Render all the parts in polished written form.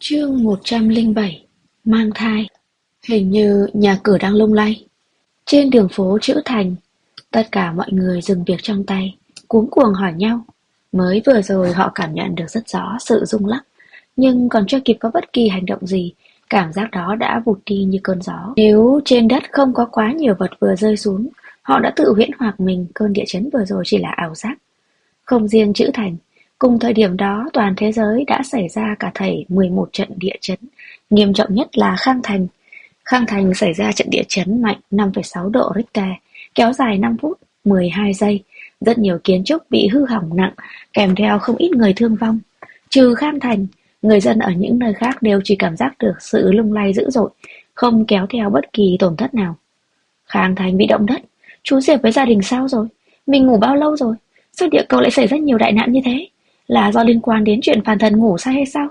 Chương 107: Mang thai. Hình như nhà cửa đang lung lay. Trên đường phố Trữ Thành, tất cả mọi người dừng việc trong tay, cuống cuồng hỏi nhau. Mới vừa rồi họ cảm nhận được rất rõ sự rung lắc, nhưng còn chưa kịp có bất kỳ hành động gì, cảm giác đó đã vụt đi như cơn gió. Nếu trên đất không có quá nhiều vật vừa rơi xuống, họ đã tự huyễn hoặc mình cơn địa chấn vừa rồi chỉ là ảo giác. Không riêng Trữ Thành, cùng thời điểm đó toàn thế giới đã xảy ra cả thảy 11 trận địa chấn, nghiêm trọng nhất là Khang Thành. Khang Thành xảy ra trận địa chấn mạnh 5,6 độ Richter, kéo dài 5 phút 12 giây, rất nhiều kiến trúc bị hư hỏng nặng, kèm theo không ít người thương vong. Trừ Khang Thành, người dân ở những nơi khác đều chỉ cảm giác được sự lung lay dữ dội, không kéo theo bất kỳ tổn thất nào. Khang Thành bị động đất, chú Diệp với gia đình sao rồi? Mình ngủ bao lâu rồi? Sao địa cầu lại xảy ra nhiều đại nạn như thế? Là do liên quan đến chuyện phàm thần ngủ say hay sao?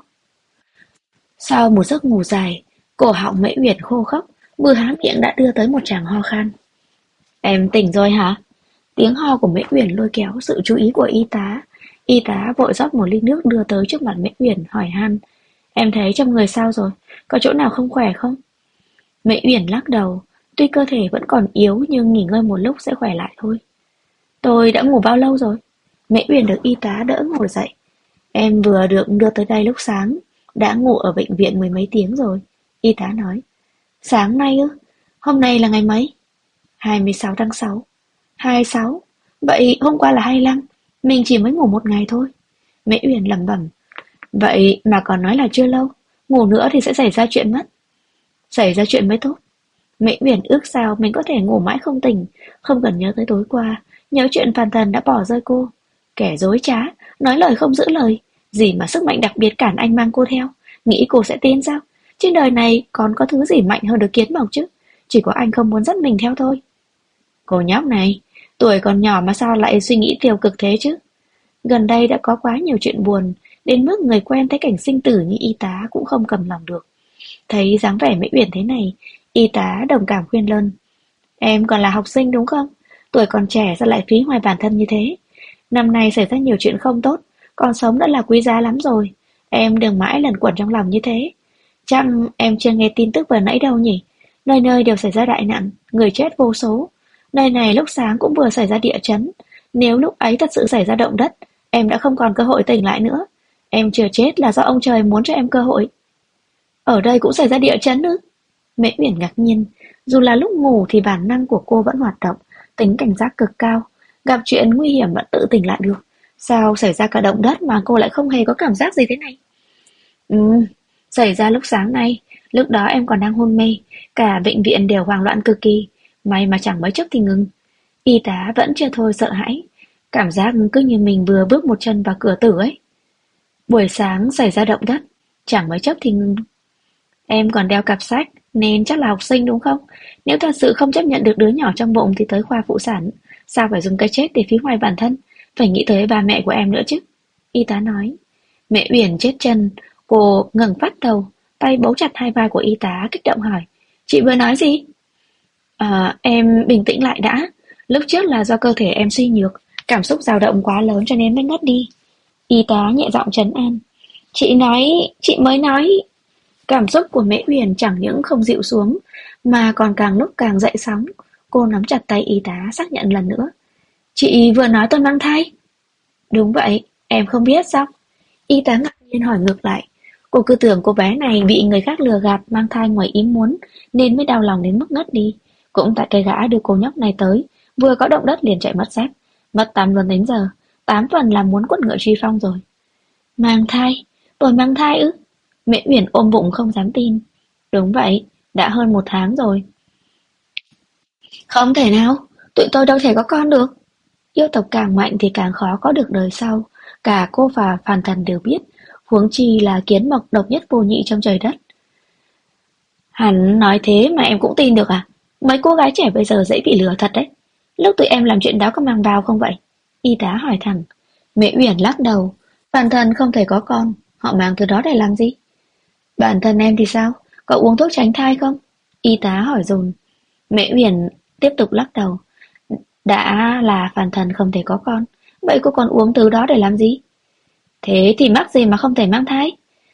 Sau một giấc ngủ dài, cổ họng Mễ Uyển khô khốc, vừa há miệng đã đưa tới một tràng ho khan. Em tỉnh rồi hả? Tiếng ho của Mễ Uyển lôi kéo sự chú ý của y tá. Y tá vội rót một ly nước đưa tới trước mặt Mễ Uyển hỏi han. Em thấy trong người sao rồi? Có chỗ nào không khỏe không? Mễ Uyển lắc đầu. Tuy cơ thể vẫn còn yếu nhưng nghỉ ngơi một lúc sẽ khỏe lại thôi. Tôi đã ngủ bao lâu rồi? Mễ Uyển được y tá đỡ ngồi dậy. Em vừa được đưa tới đây lúc sáng, đã ngủ ở bệnh viện mười mấy tiếng rồi. Y tá nói. Sáng nay ư? Hôm nay là ngày mấy? 26 tháng 6. 26? Vậy hôm qua là 25. Mình chỉ mới ngủ một ngày thôi. Mễ Uyển lẩm bẩm. Vậy mà còn nói là chưa lâu. Ngủ nữa thì sẽ xảy ra chuyện mất. Xảy ra chuyện mới tốt. Mễ Uyển ước sao mình có thể ngủ mãi không tỉnh, không cần nhớ tới tối qua, nhớ chuyện phàm thần đã bỏ rơi cô. Kẻ dối trá, nói lời không giữ lời, gì mà sức mạnh đặc biệt cản anh mang cô theo, nghĩ cô sẽ tin sao? Trên đời này còn có thứ gì mạnh hơn được kiến mộc chứ, chỉ có anh không muốn dắt mình theo thôi. Cô nhóc này, tuổi còn nhỏ mà sao lại suy nghĩ tiêu cực thế chứ? Gần đây đã có quá nhiều chuyện buồn, đến mức người quen thấy cảnh sinh tử như y tá cũng không cầm lòng được. Thấy dáng vẻ Mễ Uyển thế này, y tá đồng cảm khuyên lơn. Em còn là học sinh đúng không? Tuổi còn trẻ sao lại phí hoài bản thân như thế? Năm nay xảy ra nhiều chuyện không tốt, còn sống đã là quý giá lắm rồi. Em đừng mãi luẩn quẩn trong lòng như thế. Chắc em chưa nghe tin tức vừa nãy đâu nhỉ? Nơi nơi đều xảy ra đại nạn, người chết vô số. Nơi này lúc sáng cũng vừa xảy ra địa chấn. Nếu lúc ấy thật sự xảy ra động đất, em đã không còn cơ hội tỉnh lại nữa. Em chưa chết là do ông trời muốn cho em cơ hội. Ở đây cũng xảy ra địa chấn ư? Mễ Uyển ngạc nhiên, dù là lúc ngủ thì bản năng của cô vẫn hoạt động, tính cảnh giác cực cao, gặp chuyện nguy hiểm vẫn tự tỉnh lại được. Sao xảy ra cả động đất mà cô lại không hề có cảm giác gì thế này? Xảy ra lúc sáng nay, lúc đó em còn đang hôn mê, cả bệnh viện đều hoảng loạn cực kỳ, may mà chẳng mấy chốc thì ngừng. Y tá vẫn chưa thôi sợ hãi, cảm giác cứ như mình vừa bước một chân vào cửa tử ấy. Buổi sáng xảy ra động đất, chẳng mấy chốc thì ngừng. Em còn đeo cặp sách, nên chắc là học sinh đúng không? Nếu thật sự không chấp nhận được đứa nhỏ trong bụng thì tới khoa phụ sản. Sao phải dùng cái chết để phí hoài bản thân? Phải nghĩ tới ba mẹ của em nữa chứ. Y tá nói. Mẹ Uyển chết chân, cô ngẩng phát đầu, tay bấu chặt hai vai của y tá kích động hỏi. Chị vừa nói gì? Em bình tĩnh lại đã. Lúc trước là do cơ thể em suy nhược, cảm xúc dao động quá lớn cho nên mới ngất đi. Y tá nhẹ giọng trấn an. Chị mới nói. Cảm xúc của Mễ Uyển chẳng những không dịu xuống, mà còn càng lúc càng dậy sóng. Cô nắm chặt tay y tá xác nhận lần nữa. Chị vừa nói tôi mang thai. Đúng vậy, em không biết sao? Y tá ngạc nhiên hỏi ngược lại. Cô cứ tưởng cô bé này bị người khác lừa gạt mang thai ngoài ý muốn, nên mới đau lòng đến mức ngất đi. Cũng tại cái gã đưa cô nhóc này tới, vừa có động đất liền chạy mất dép. Mất 8 lần đến giờ, 8 phần là muốn quất ngựa truy phong rồi. Mang thai? Tôi mang thai ư? Mễ Uyển ôm bụng không dám tin. Đúng vậy, đã hơn 1 tháng rồi. Không thể nào, tụi tôi đâu thể có con được. Yêu tộc càng mạnh thì càng khó có được đời sau. Cả cô và phàm thần đều biết, huống chi là kiến mộc độc nhất vô nhị trong trời đất. Hắn nói thế mà em cũng tin được à? Mấy cô gái trẻ bây giờ dễ bị lừa thật đấy. Lúc tụi em làm chuyện đó có mang bào không vậy? Y tá hỏi thẳng. Mễ Uyển lắc đầu. Phàm thần không thể có con, họ mang từ đó để làm gì? Bản thân em thì sao? Có uống thuốc tránh thai không? Y tá hỏi dồn. Mễ Uyển tiếp tục lắc đầu. Đã là phàm thần không thể có con, vậy cô còn uống thứ đó để làm gì? Thế thì mắc gì mà không thể mang thai?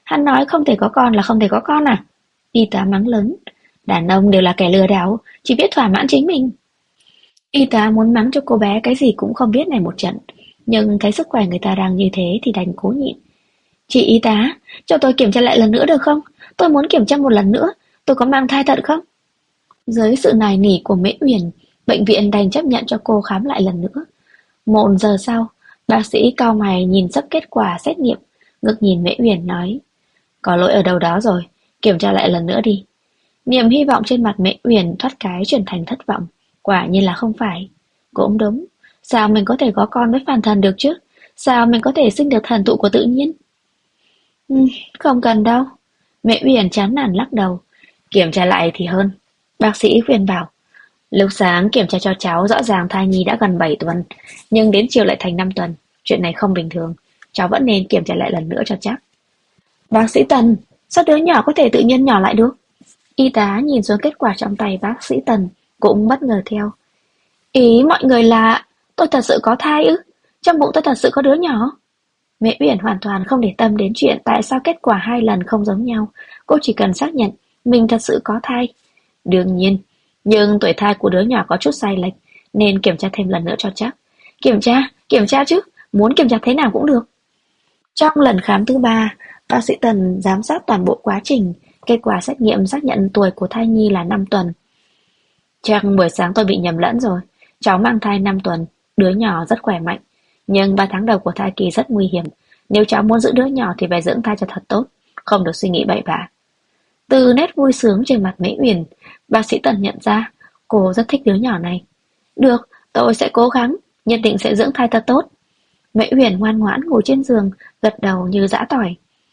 Hắn nói không thể có con là không thể có con à? Y tá mắng lớn. Đàn ông đều là kẻ lừa đảo, chỉ biết thỏa mãn chính mình. Y tá muốn mắng cho cô bé cái gì cũng không biết này một trận, nhưng thấy sức khỏe người ta đang như thế thì đành cố nhịn. Chị y tá, cho tôi kiểm tra lại lần nữa được không? Tôi muốn kiểm tra một lần nữa, tôi có mang thai thật không? Dưới sự nài nỉ của Mễ Uyển, bệnh viện đành chấp nhận cho cô khám lại lần nữa. 1 giờ sau, bác sĩ cau mày nhìn sắp kết quả xét nghiệm, ngước nhìn Mễ Uyển nói, có lỗi ở đâu đó rồi, kiểm tra lại lần nữa đi. Niềm hy vọng trên mặt Mễ Uyển thoát cái chuyển thành thất vọng, quả nhiên là không phải. Cũng đúng, sao mình có thể có con với phàm thần được chứ? Sao mình có thể sinh được thần thụ của tự nhiên? Ừ, không cần đâu. Mẹ Uyển chán nản lắc đầu. Kiểm tra lại thì hơn. Bác sĩ khuyên bảo. Lúc sáng kiểm tra cho cháu rõ ràng thai nhi đã gần 7 tuần, nhưng đến chiều lại thành 5 tuần. Chuyện này không bình thường. Cháu vẫn nên kiểm tra lại lần nữa cho chắc. Bác sĩ Tần, sao đứa nhỏ có thể tự nhiên nhỏ lại được? Y tá nhìn xuống kết quả trong tay bác sĩ Tần, cũng bất ngờ theo. Ý mọi người là tôi thật sự có thai ư? Trong bụng tôi thật sự có đứa nhỏ? Mẹ Uyển hoàn toàn không để tâm đến chuyện tại sao kết quả 2 lần không giống nhau. Cô chỉ cần xác nhận mình thật sự có thai. Đương nhiên, nhưng tuổi thai của đứa nhỏ có chút sai lệch, nên kiểm tra thêm lần nữa cho chắc. Kiểm tra chứ, muốn kiểm tra thế nào cũng được. Trong lần khám thứ 3, bác sĩ Tần giám sát toàn bộ quá trình. Kết quả xét nghiệm xác nhận tuổi của thai nhi là 5 tuần. Chắc buổi sáng tôi bị nhầm lẫn rồi. Cháu mang thai 5 tuần, đứa nhỏ rất khỏe mạnh. Nhưng 3 tháng đầu của thai kỳ rất nguy hiểm. Nếu cháu muốn giữ đứa nhỏ thì phải dưỡng thai cho thật tốt, không được suy nghĩ bậy bạ. Từ nét vui sướng trên mặt Mễ Uyển, bác sĩ Tần nhận ra cô rất thích đứa nhỏ này. Được, tôi sẽ cố gắng, nhất định sẽ dưỡng thai thật tốt. Mễ Uyển ngoan ngoãn ngồi trên giường, gật đầu như giã tỏi.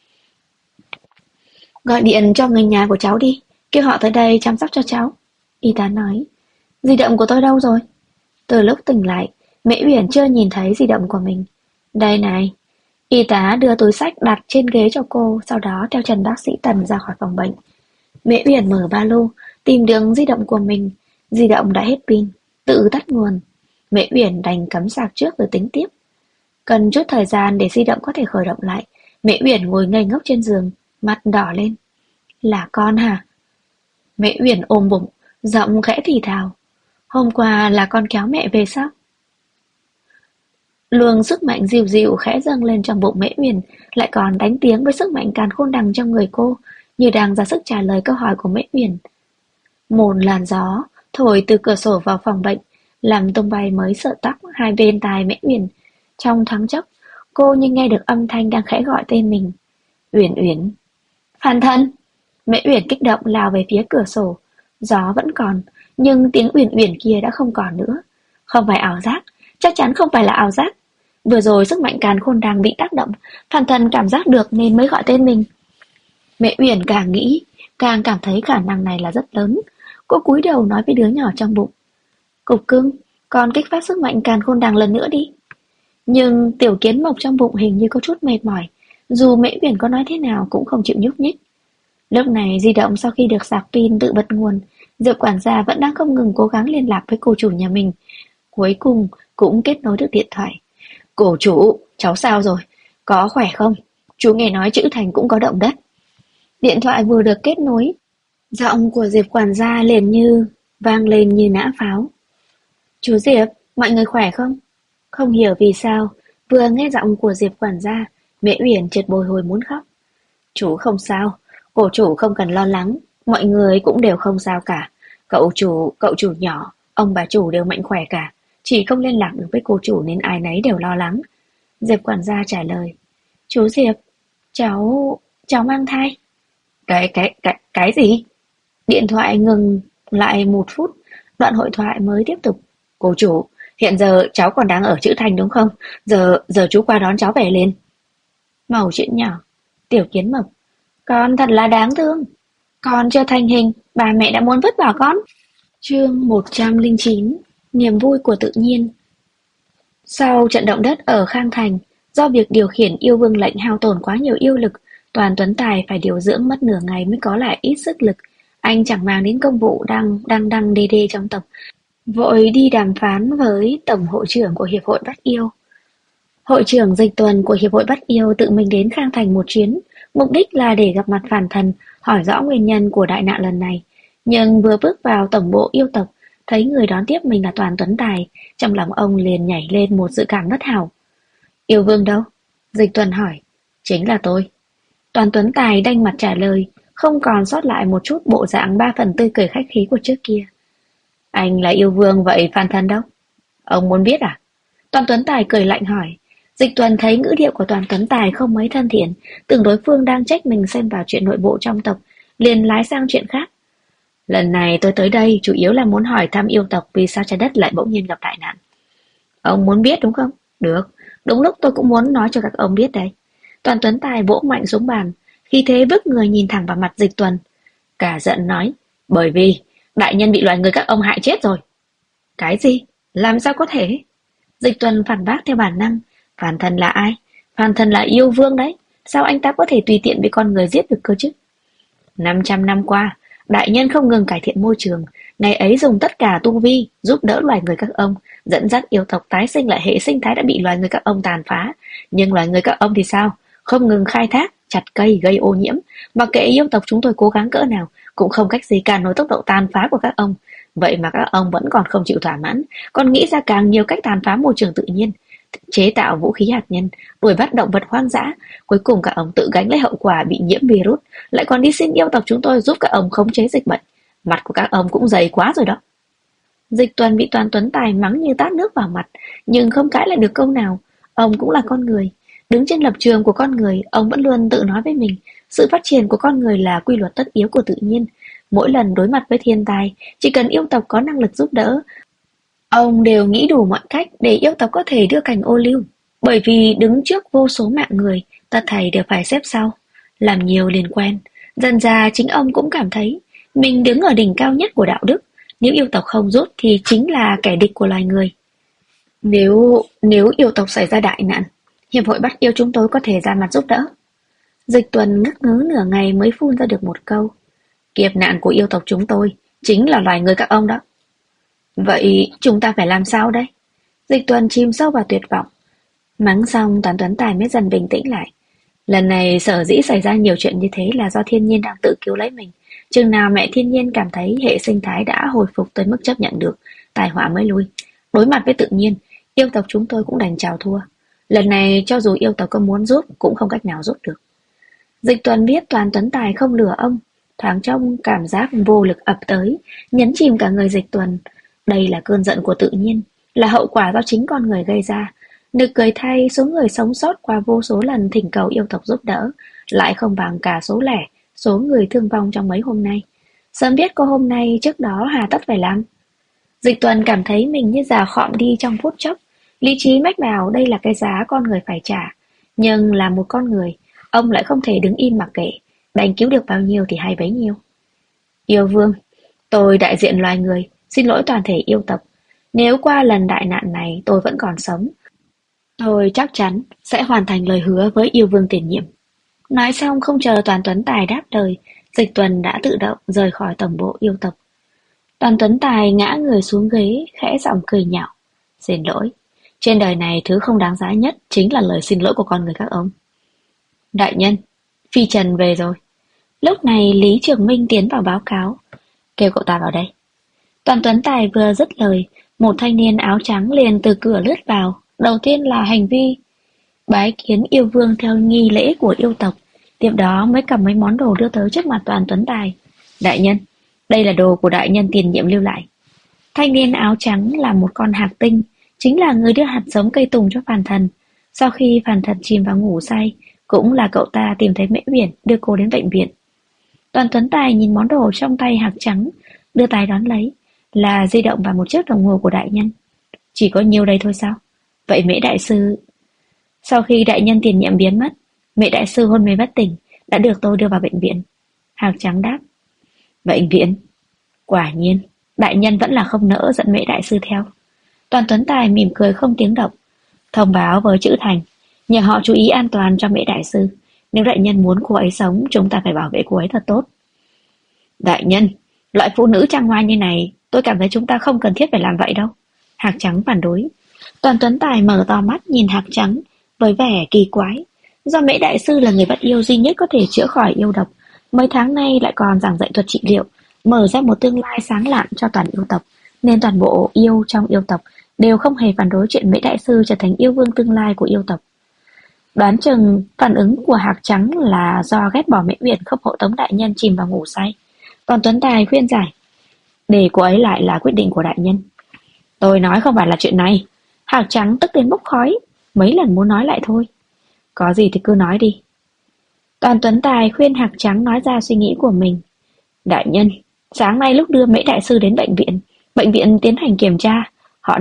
Gọi điện cho người nhà của cháu đi, kêu họ tới đây chăm sóc cho cháu. Y tá nói, di động của tôi đâu rồi? Từ lúc tỉnh lại, Mễ Uyển chưa nhìn thấy di động của mình. Đây này. Y tá đưa túi xách đặt trên ghế cho cô, sau đó theo chân bác sĩ Tần ra khỏi phòng bệnh. Mễ Uyển mở ba lô, tìm đường di động của mình. Di động đã hết pin, tự tắt nguồn. Mễ Uyển đành cắm sạc trước rồi tính tiếp. Cần chút thời gian để di động có thể khởi động lại. Mễ Uyển ngồi ngây ngốc trên giường, mặt đỏ lên. Là con hả? Mễ Uyển ôm bụng, giọng khẽ thì thào. Hôm qua là con kéo mẹ về sao? Luồng sức mạnh dịu dịu khẽ dâng lên trong bụng Mễ Uyển, lại còn đánh tiếng với sức mạnh càn khôn đằng trong người cô, như đang ra sức trả lời câu hỏi của Mễ Uyển. Một làn gió thổi từ cửa sổ vào phòng bệnh, làm tung bay mấy sợi tóc hai bên tai Mễ Uyển. Trong thoáng chốc, cô như nghe được âm thanh đang khẽ gọi tên mình. Uyển Uyển. Phàn thân! Mễ Uyển kích động lao về phía cửa sổ. Gió vẫn còn, nhưng tiếng Uyển Uyển kia đã không còn nữa. Không phải ảo giác, chắc chắn không phải là ảo giác. Vừa rồi sức mạnh càn khôn đang bị tác động, Phàn thân cảm giác được nên mới gọi tên mình. Mẹ Uyển càng nghĩ, càng cảm thấy khả năng này là rất lớn. Cô cúi đầu nói với đứa nhỏ trong bụng. Cục cưng, con kích phát sức mạnh càn khôn đằng lần nữa đi. Nhưng tiểu kiến mộc trong bụng hình như có chút mệt mỏi. Dù Mễ Uyển có nói thế nào cũng không chịu nhúc nhích. Lúc này di động sau khi được sạc pin tự bật nguồn, Diệp quản gia vẫn đang không ngừng cố gắng liên lạc với cô chủ nhà mình. Cuối cùng cũng kết nối được điện thoại. Cô chủ, cháu sao rồi? Có khỏe không? Chú nghe nói Trữ Thành cũng có động đất. Điện thoại vừa được kết nối, giọng của Diệp quản gia liền như vang lên như nã pháo. Chú Diệp, mọi người khỏe không? Không hiểu vì sao, vừa nghe giọng của Diệp quản gia, Mễ Uyển chợt bồi hồi muốn khóc. Chú không sao, cô chủ không cần lo lắng, mọi người cũng đều không sao cả. Cậu chủ nhỏ, ông bà chủ đều mạnh khỏe cả, chỉ không liên lạc được với cô chủ nên ai nấy đều lo lắng. Diệp quản gia trả lời. Chú Diệp, cháu mang thai. Cái gì? Điện thoại ngừng lại 1 phút, đoạn hội thoại mới tiếp tục. Cô chủ, hiện giờ cháu còn đang ở Trữ Thành đúng không? Giờ chú qua đón cháu về liền. Mẩu chuyện nhỏ, tiểu kiến mộc. Con thật là đáng thương. Con chưa thành hình, bà mẹ đã muốn vứt bỏ con. Chương 109, niềm vui của tự nhiên. Sau trận động đất ở Khang Thành, do việc điều khiển yêu vương lệnh hao tổn quá nhiều yêu lực, Toàn Tuấn Tài phải điều dưỡng mất nửa ngày mới có lại ít sức lực. Anh chẳng mang đến công vụ đang đê đê trong tộc, vội đi đàm phán với tổng hội trưởng của Hiệp hội Bắt Yêu. Hội trưởng Dịch Tuần của Hiệp hội Bắt Yêu tự mình đến Khang Thành một chuyến, mục đích là để gặp mặt phản thần, hỏi rõ nguyên nhân của đại nạn lần này. Nhưng vừa bước vào tổng bộ yêu tộc, thấy người đón tiếp mình là Toàn Tuấn Tài, trong lòng ông liền nhảy lên một dự cảm bất hảo. Yêu vương đâu? Dịch Tuần hỏi. Chính là tôi. Toàn Tuấn Tài đanh mặt trả lời, không còn sót lại một chút bộ dạng 3 phần tươi cười khách khí của trước kia. Anh là yêu vương, vậy phản thần đâu? Ông muốn biết à? Toàn Tuấn Tài cười lạnh hỏi. Dịch Tuần thấy ngữ điệu của Toàn Tuấn Tài không mấy thân thiện, tưởng đối phương đang trách mình xen vào chuyện nội bộ trong tộc, liền lái sang chuyện khác. Lần này tôi tới đây chủ yếu là muốn hỏi thăm yêu tộc vì sao trái đất lại bỗng nhiên gặp đại nạn. Ông muốn biết đúng không? Được, đúng lúc tôi cũng muốn nói cho các ông biết đây. Toàn Tuấn Tài vỗ mạnh xuống bàn, khi thế bước người nhìn thẳng vào mặt Dịch Tuần. Cả giận nói, bởi vì đại nhân bị loài người các ông hại chết rồi. Cái gì? Làm sao có thể? Dịch Tuần phản bác theo bản năng. Phản thần là ai? Phản thần là yêu vương đấy. Sao anh ta có thể tùy tiện bị con người giết được cơ chứ? 500 năm qua, đại nhân không ngừng cải thiện môi trường. Ngày ấy dùng tất cả tu vi giúp đỡ loài người các ông, dẫn dắt yêu tộc tái sinh lại hệ sinh thái đã bị loài người các ông tàn phá. Nhưng loài người các ông thì sao? Không ngừng khai thác, chặt cây gây ô nhiễm. Mặc kệ yêu tộc chúng tôi cố gắng cỡ nào, cũng không cách gì cản nổi tốc độ tàn phá của các ông. Vậy mà các ông vẫn còn không chịu thỏa mãn, còn nghĩ ra càng nhiều cách tàn phá môi trường tự nhiên, chế tạo vũ khí hạt nhân, đuổi bắt động vật hoang dã. Cuối cùng các ông tự gánh lấy hậu quả bị nhiễm virus, lại còn đi xin yêu tộc chúng tôi giúp các ông khống chế dịch bệnh. Mặt của các ông cũng dày quá rồi đó. Dịch Tuần bị Toàn Tuấn Tài mắng như tát nước vào mặt, nhưng không cãi lại được câu nào. Ông cũng là con người, đứng trên lập trường của con người, ông vẫn luôn tự nói với mình, sự phát triển của con người là quy luật tất yếu của tự nhiên. Mỗi lần đối mặt với thiên tai, chỉ cần yêu tộc có năng lực giúp đỡ, ông đều nghĩ đủ mọi cách để yêu tộc có thể đưa cành ô liu. Bởi vì đứng trước vô số mạng người, tất thảy đều phải xếp sau. Làm nhiều liền quen. Dần ra chính ông cũng cảm thấy mình đứng ở đỉnh cao nhất của đạo đức. Nếu yêu tộc không rút thì chính là kẻ địch của loài người. Nếu yêu tộc xảy ra đại nạn, hiệp hội bắt yêu chúng tôi có thể ra mặt giúp đỡ. Dịch Tuần ngắc ngứ nửa ngày mới phun ra được một câu. Kiếp nạn của yêu tộc chúng tôi chính là loài người các ông đó. Vậy chúng ta phải làm sao đây? Dịch Tuần chìm sâu vào tuyệt vọng. Mắng xong Toàn Tuấn Tài mới dần bình tĩnh lại. Lần này sở dĩ xảy ra nhiều chuyện như thế là do thiên nhiên đang tự cứu lấy mình. Chừng nào mẹ thiên nhiên cảm thấy hệ sinh thái đã hồi phục tới mức chấp nhận được, tai họa mới lui. Đối mặt với tự nhiên, yêu tộc chúng tôi cũng đành chào thua. Lần này cho dù yêu tộc có muốn giúp cũng không cách nào giúp được. Dịch Tuần biết Toàn Tuấn Tài không lừa ông, thoáng trong cảm giác vô lực ập tới, nhấn chìm cả người Dịch Tuần. Đây là cơn giận của tự nhiên, là hậu quả do chính con người gây ra. Nực cười thay, số người sống sót qua vô số lần thỉnh cầu yêu tộc giúp đỡ lại không bằng cả số lẻ, số người thương vong trong mấy hôm nay. Sớm biết có hôm nay, trước đó hà tất phải làm. Dịch Tuần cảm thấy mình như già khọm đi trong phút chốc. Lý trí mách bảo đây là cái giá con người phải trả. Nhưng là một con người, ông lại không thể đứng im mặc kệ, đành cứu được bao nhiêu thì hay bấy nhiêu. Yêu vương, tôi đại diện loài người, xin lỗi toàn thể yêu tộc. Nếu qua lần đại nạn này tôi vẫn còn sống, tôi chắc chắn sẽ hoàn thành lời hứa với yêu vương tiền nhiệm. Nói xong không chờ Toàn Tuấn Tài đáp lời, Dịch Tuần đã tự động rời khỏi tổng bộ yêu tộc. Toàn Tuấn Tài ngã người xuống ghế, khẽ giọng cười nhạo. Xin lỗi, trên đời này thứ không đáng giá nhất chính là lời xin lỗi của con người các ông. Đại nhân, Phi Trần về rồi. Lúc này Lý Trường Minh tiến vào báo cáo. Kêu cậu ta vào đây. Toàn Tuấn Tài vừa dứt lời, một thanh niên áo trắng liền từ cửa lướt vào. Đầu tiên là hành vi bái kiến yêu vương theo nghi lễ của yêu tộc, tiếp đó mới cầm mấy món đồ đưa tới trước mặt Toàn Tuấn Tài. Đại nhân, đây là đồ của đại nhân tiền nhiệm lưu lại. Thanh niên áo trắng là một con hạc tinh, chính là người đưa hạt giống cây tùng cho phản thần. Sau khi phản thần chìm vào ngủ say, cũng là cậu ta tìm thấy Mễ Biển đưa cô đến bệnh viện. Toàn Tuấn Tài nhìn món đồ trong tay hạc trắng, đưa tay đón lấy, là di động và một chiếc đồng hồ của đại nhân. Chỉ có nhiêu đây thôi sao? Vậy Mễ đại sư... Sau khi đại nhân tiền nhiệm biến mất, Mễ đại sư hôn mê bất tỉnh, đã được tôi đưa vào bệnh viện. Hạc trắng đáp. Bệnh viện? Quả nhiên, đại nhân vẫn là không nỡ dẫn Mễ đại sư theo. Toàn Tuấn Tài mỉm cười không tiếng động, thông báo với Trữ Thành, nhờ họ chú ý an toàn cho Mễ đại sư. Nếu đại nhân muốn cô ấy sống, chúng ta phải bảo vệ cô ấy thật tốt. Đại nhân, loại phụ nữ trang hoa như này, tôi cảm thấy chúng ta không cần thiết phải làm vậy đâu. Hạc trắng phản đối. Toàn Tuấn Tài mở to mắt nhìn hạc trắng với vẻ kỳ quái. Do Mễ Đại Sư là người bắt yêu duy nhất có thể chữa khỏi yêu độc, mấy tháng nay lại còn giảng dạy thuật trị liệu, mở ra một tương lai sáng lạn cho toàn yêu tộc, nên toàn bộ yêu trong yêu tộc đều không hề phản đối chuyện Mễ Đại Sư trở thành yêu vương tương lai của yêu tộc. Đoán chừng phản ứng của Hạc Trắng là do ghét bỏ Mễ Uyển không hộ tống đại nhân chìm vào ngủ say. Còn Tuấn Tài khuyên giải, để cô ấy lại là quyết định của đại nhân. Tôi nói không phải là chuyện này. Hạc Trắng tức đến bốc khói, mấy lần muốn nói lại thôi. Có gì thì cứ nói đi. Toàn Tuấn Tài khuyên Hạc Trắng nói ra suy nghĩ của mình. Đại nhân, sáng nay lúc đưa Mễ Đại Sư đến bệnh viện tiến hành kiểm tra, họ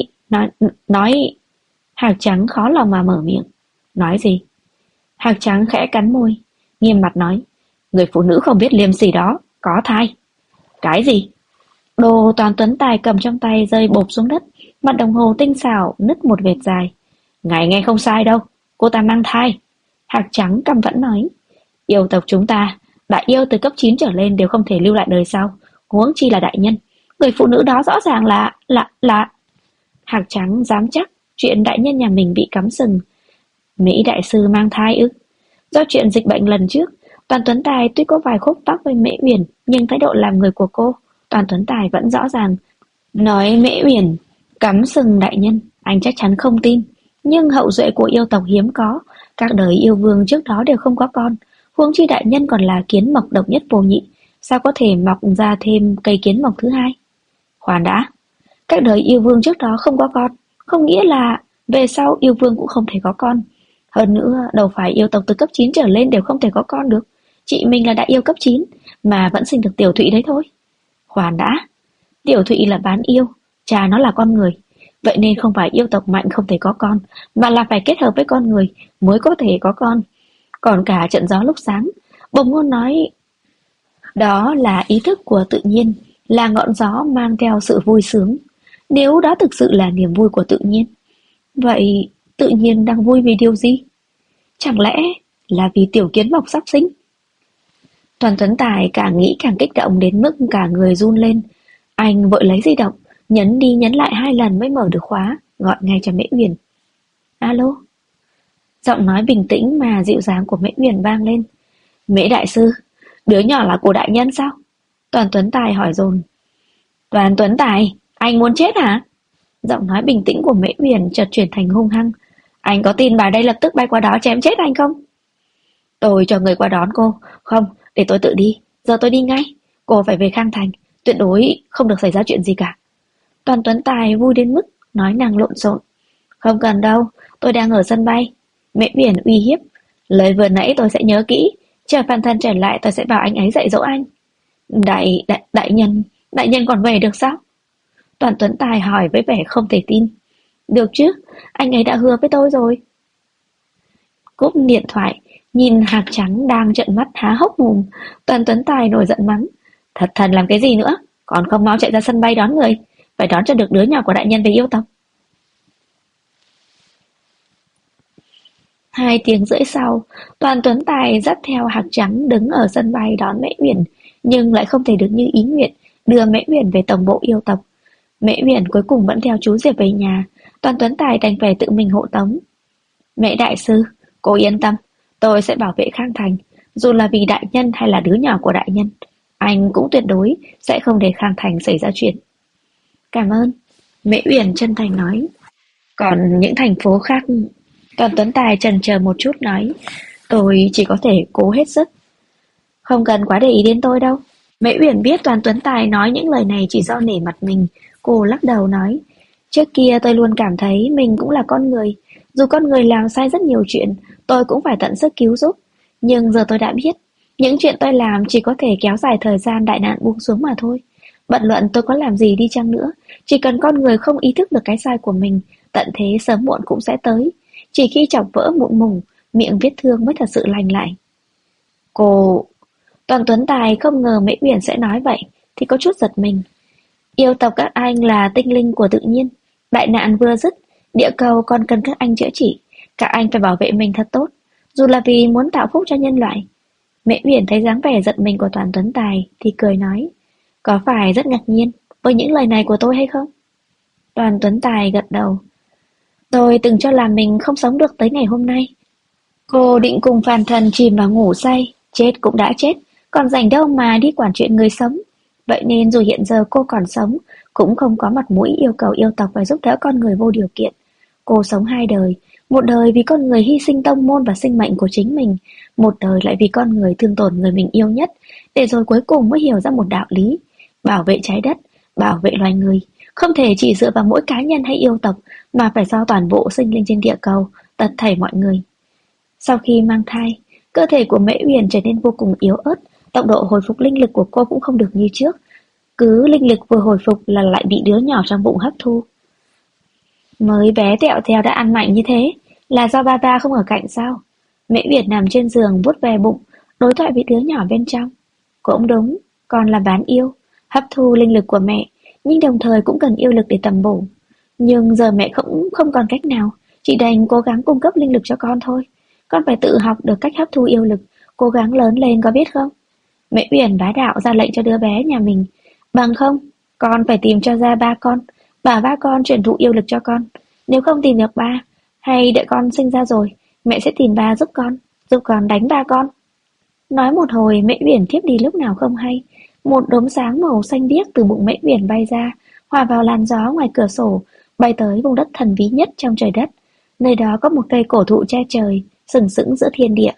nói. Hạc Trắng khó lòng mà mở miệng. Nói gì? Hạc Trắng khẽ cắn môi, nghiêm mặt nói, người phụ nữ không biết liêm sỉ đó có thai. Cái gì? Đồ Toàn Tuấn Tài cầm trong tay rơi bộp xuống đất, mặt đồng hồ tinh xảo nứt một vệt dài. Ngài nghe không sai đâu, cô ta mang thai. Hạc Trắng căm phẫn nói, yêu tộc chúng ta, đại yêu từ cấp 9 trở lên đều không thể lưu lại đời sau, huống chi là đại nhân. Người phụ nữ đó rõ ràng là... Hạc Trắng dám chắc chuyện đại nhân nhà mình bị cắm sừng. Mỹ Đại Sư mang thai ư? Do chuyện dịch bệnh lần trước, Toàn Tuấn Tài tuy có vài khúc mắc với Mễ Uyển, nhưng thái độ làm người của cô, Toàn Tuấn Tài vẫn rõ ràng. Nói Mễ Uyển cắm sừng đại nhân, anh chắc chắn không tin. Nhưng hậu duệ của yêu tộc hiếm có, các đời yêu vương trước đó đều không có con, huống chi đại nhân còn là kiến mộc độc nhất vô nhị, sao có thể mọc ra thêm cây kiến mộc thứ hai? Khoan đã, các đời yêu vương trước đó không có con, không nghĩa là về sau yêu vương cũng không thể có con. Hơn nữa, đâu phải yêu tộc từ cấp 9 trở lên đều không thể có con được. Chị mình là đại yêu cấp 9, mà vẫn sinh được Tiểu Thụy đấy thôi. Khoan đã, Tiểu Thụy là bán yêu, cha nó là con người. Vậy nên không phải yêu tộc mạnh không thể có con, mà là phải kết hợp với con người mới có thể có con. Còn cả trận gió lúc sáng, Bồng Ngôn nói đó là ý thức của tự nhiên, là ngọn gió mang theo sự vui sướng. Nếu đó thực sự là niềm vui của tự nhiên, vậy tự nhiên đang vui vì điều gì? Chẳng lẽ là vì tiểu kiến mộc sắp sinh? Toàn Tuấn Tài càng nghĩ càng kích động đến mức cả người run lên. Anh vội lấy di động, nhấn đi nhấn lại 2 lần mới mở được khóa, gọi ngay cho Mễ Uyển. Alo? Giọng nói bình tĩnh mà dịu dàng của Mễ Uyển vang lên. Mễ Đại Sư, đứa nhỏ là của đại nhân sao? Toàn Tuấn Tài hỏi dồn. Toàn Tuấn Tài, anh muốn chết hả? Giọng nói bình tĩnh của Mễ Uyển chợt chuyển thành hung hăng. Anh có tin bà đây lập tức bay qua đó chém chết anh không? Tôi cho người qua đón cô. Không, để tôi tự đi. Giờ tôi đi ngay. Cô phải về Khang Thành. Tuyệt đối không được xảy ra chuyện gì cả. Toàn Tuấn Tài vui đến mức nói năng lộn xộn. Không cần đâu, tôi đang ở sân bay. Mễ Uyển uy hiếp. Lời vừa nãy tôi sẽ nhớ kỹ. Chờ Phan Thân trở lại tôi sẽ bảo anh ấy dạy dỗ anh. Đại nhân còn về được sao? Toàn Tuấn Tài hỏi với vẻ không thể tin. Được chứ, anh ấy đã hứa với tôi rồi. Cúp điện thoại, nhìn Hạc Trắng đang trợn mắt há hốc mồm, Toàn Tuấn Tài nổi giận mắng. Thật thần làm cái gì nữa, còn không mau chạy ra sân bay đón người, phải đón cho được đứa nhỏ của đại nhân về yêu tộc. 2 tiếng rưỡi sau, Toàn Tuấn Tài dắt theo Hạc Trắng đứng ở sân bay đón Mễ Uyển, nhưng lại không thể được như ý nguyện, đưa Mễ Uyển về tổng bộ yêu tộc. Mễ Uyển cuối cùng vẫn theo chú Diệp về nhà, Toàn Tuấn Tài đành phải tự mình hộ tống. Mễ Đại Sư, cô yên tâm, tôi sẽ bảo vệ Khang Thành, dù là vì đại nhân hay là đứa nhỏ của đại nhân, anh cũng tuyệt đối sẽ không để Khang Thành xảy ra chuyện. Cảm ơn, Mễ Uyển chân thành nói. Còn những thành phố khác, Toàn Tuấn Tài chần chờ một chút nói, tôi chỉ có thể cố hết sức. Không cần quá để ý đến tôi đâu. Mễ Uyển biết Toàn Tuấn Tài nói những lời này chỉ do nể mặt mình, cô lắc đầu nói, trước kia tôi luôn cảm thấy mình cũng là con người, dù con người làm sai rất nhiều chuyện, tôi cũng phải tận sức cứu giúp. Nhưng giờ tôi đã biết, những chuyện tôi làm chỉ có thể kéo dài thời gian đại nạn buông xuống mà thôi. Bận luận tôi có làm gì đi chăng nữa, chỉ cần con người không ý thức được cái sai của mình, tận thế sớm muộn cũng sẽ tới. Chỉ khi chọc vỡ mụn mủ, miệng vết thương mới thật sự lành lại. Cô... Toàn Tuấn Tài không ngờ Mễ Uyển sẽ nói vậy, thì có chút giật mình. Yêu tộc các anh là tinh linh của tự nhiên, đại nạn vừa dứt, địa cầu còn cần các anh chữa trị, các anh phải bảo vệ mình thật tốt, dù là vì muốn tạo phúc cho nhân loại. Mễ Uyển thấy dáng vẻ giận mình của Toàn Tuấn Tài thì cười nói, có phải rất ngạc nhiên với những lời này của tôi hay không? Toàn Tuấn Tài gật đầu. Tôi từng cho là mình không sống được tới ngày hôm nay. Cô định cùng Phan Thần chìm vào ngủ say, chết cũng đã chết, còn rảnh đâu mà đi quản chuyện người sống. Vậy nên dù hiện giờ cô còn sống, cũng không có mặt mũi yêu cầu yêu tộc phải giúp đỡ con người vô điều kiện. Cô sống hai đời, một đời vì con người hy sinh tông môn và sinh mệnh của chính mình, một đời lại vì con người thương tổn người mình yêu nhất, để rồi cuối cùng mới hiểu ra một đạo lý: bảo vệ trái đất, bảo vệ loài người, không thể chỉ dựa vào mỗi cá nhân hay yêu tộc, mà phải do toàn bộ sinh linh trên địa cầu, tất thảy mọi người. Sau khi mang thai, cơ thể của Mễ Uyển trở nên vô cùng yếu ớt, tốc độ hồi phục linh lực của cô cũng không được như trước. Cứ linh lực vừa hồi phục là lại bị đứa nhỏ trong bụng hấp thu. Mới bé tẹo theo đã ăn mạnh như thế, là do ba ba không ở cạnh sao? Mễ Uyển nằm trên giường vuốt ve bụng, đối thoại với đứa nhỏ bên trong. Cũng đúng, con là bán yêu, hấp thu linh lực của mẹ, nhưng đồng thời cũng cần yêu lực để tầm bổ. Nhưng giờ mẹ cũng không còn cách nào, chỉ đành cố gắng cung cấp linh lực cho con thôi. Con phải tự học được cách hấp thu yêu lực, cố gắng lớn lên có biết không? Mẹ Uyển bá đạo ra lệnh cho đứa bé nhà mình. Bằng không, con phải tìm cho ra ba con, bảo ba con truyền thụ yêu lực cho con. Nếu không tìm được ba, hay đợi con sinh ra rồi, mẹ sẽ tìm ba giúp con đánh ba con. Nói một hồi, Mễ Uyển thiếp đi lúc nào không hay. Một đốm sáng màu xanh biếc từ bụng Mễ Uyển bay ra, hòa vào làn gió ngoài cửa sổ, bay tới vùng đất thần bí nhất trong trời đất. Nơi đó có một cây cổ thụ che trời, sừng sững giữa thiên địa.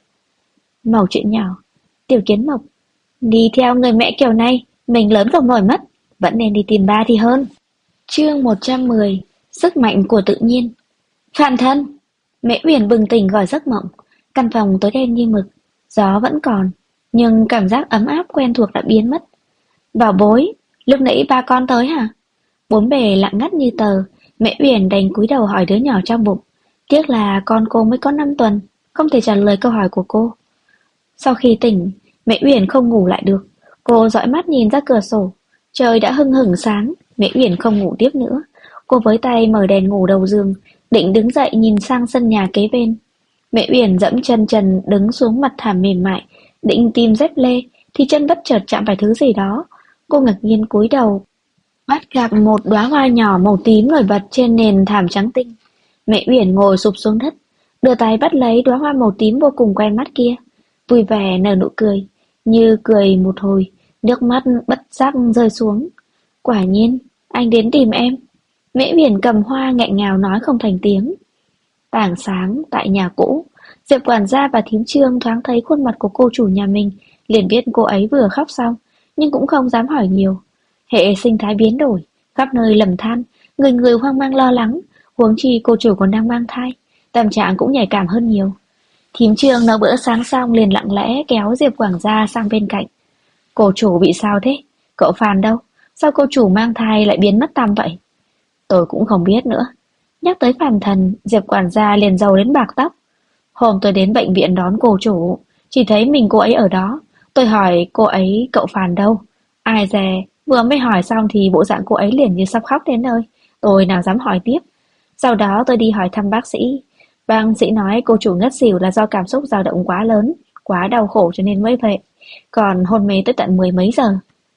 Mẩu chuyện nhỏ, Tiểu Kiến Mộc, đi theo người mẹ kiểu này, mình lớn không nổi mất, vẫn nên đi tìm ba thì hơn. Chương 110, sức mạnh của tự nhiên. Phản thân! Mễ Uyển bừng tỉnh khỏi giấc mộng, căn phòng tối đen như mực, gió vẫn còn, nhưng cảm giác ấm áp quen thuộc đã biến mất. Bảo bối, lúc nãy ba con tới hả? Bốn bề lặng ngắt như tờ, Mễ Uyển đành cúi đầu hỏi đứa nhỏ trong bụng. Tiếc là con cô mới có 5 tuần, không thể trả lời câu hỏi của cô. Sau khi tỉnh, Mễ Uyển không ngủ lại được. Cô dõi mắt nhìn ra cửa sổ. Trời đã hưng hửng sáng, Mễ Uyển không ngủ tiếp nữa. Cô với tay mở đèn ngủ đầu giường, định đứng dậy nhìn sang sân nhà kế bên. Mễ Uyển dẫm chân trần đứng xuống mặt thảm mềm mại, định tìm dép lê, thì chân bất chợt chạm phải thứ gì đó. Cô ngạc nhiên cúi đầu, bắt gặp một đóa hoa nhỏ màu tím nổi bật trên nền thảm trắng tinh. Mẹ Uyển ngồi sụp xuống đất, đưa tay bắt lấy đóa hoa màu tím vô cùng quen mắt kia, vui vẻ nở nụ cười, như cười một hồi, nước mắt bất giác rơi xuống. Quả nhiên, anh đến tìm em. Mễ Uyển cầm hoa nghẹn ngào nói không thành tiếng. Tảng sáng tại nhà cũ, Diệp quản gia và thím Trương thoáng thấy khuôn mặt của cô chủ nhà mình, liền biết cô ấy vừa khóc xong, nhưng cũng không dám hỏi nhiều. Hệ sinh thái biến đổi, khắp nơi lầm than, người người hoang mang lo lắng, huống chi cô chủ còn đang mang thai, tâm trạng cũng nhạy cảm hơn nhiều. Thím Trương nấu bữa sáng xong liền lặng lẽ kéo Diệp quản gia sang bên cạnh. Cô chủ bị sao thế? Cậu Phan đâu? Sao cô chủ mang thai lại biến mất tăm vậy? Tôi cũng không biết nữa. Nhắc tới Phàn Thần, Diệp quản gia liền rầu đến bạc tóc. Hôm tôi đến bệnh viện đón cô chủ, chỉ thấy mình cô ấy ở đó. Tôi hỏi cô ấy cậu Phàn đâu? Ai dè, vừa mới hỏi xong thì bộ dạng cô ấy liền như sắp khóc đến nơi. Tôi nào dám hỏi tiếp. Sau đó tôi đi hỏi thăm bác sĩ. Bác sĩ nói cô chủ ngất xỉu là do cảm xúc dao động quá lớn, quá đau khổ cho nên mới vậy. Còn hôn mê tới tận 10 mấy giờ.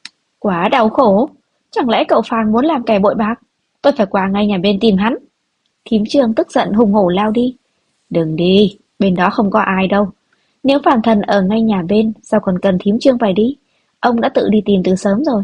Quá đau khổ? Chẳng lẽ cậu Phàn muốn làm kẻ bội bạc? Tôi phải qua ngay nhà bên tìm hắn. Thím Trương tức giận hùng hổ lao đi. Đừng đi, bên đó không có ai đâu. Nếu Phàn Thần ở ngay nhà bên, sao còn cần thím Trương phải đi? Ông đã tự đi tìm từ sớm rồi.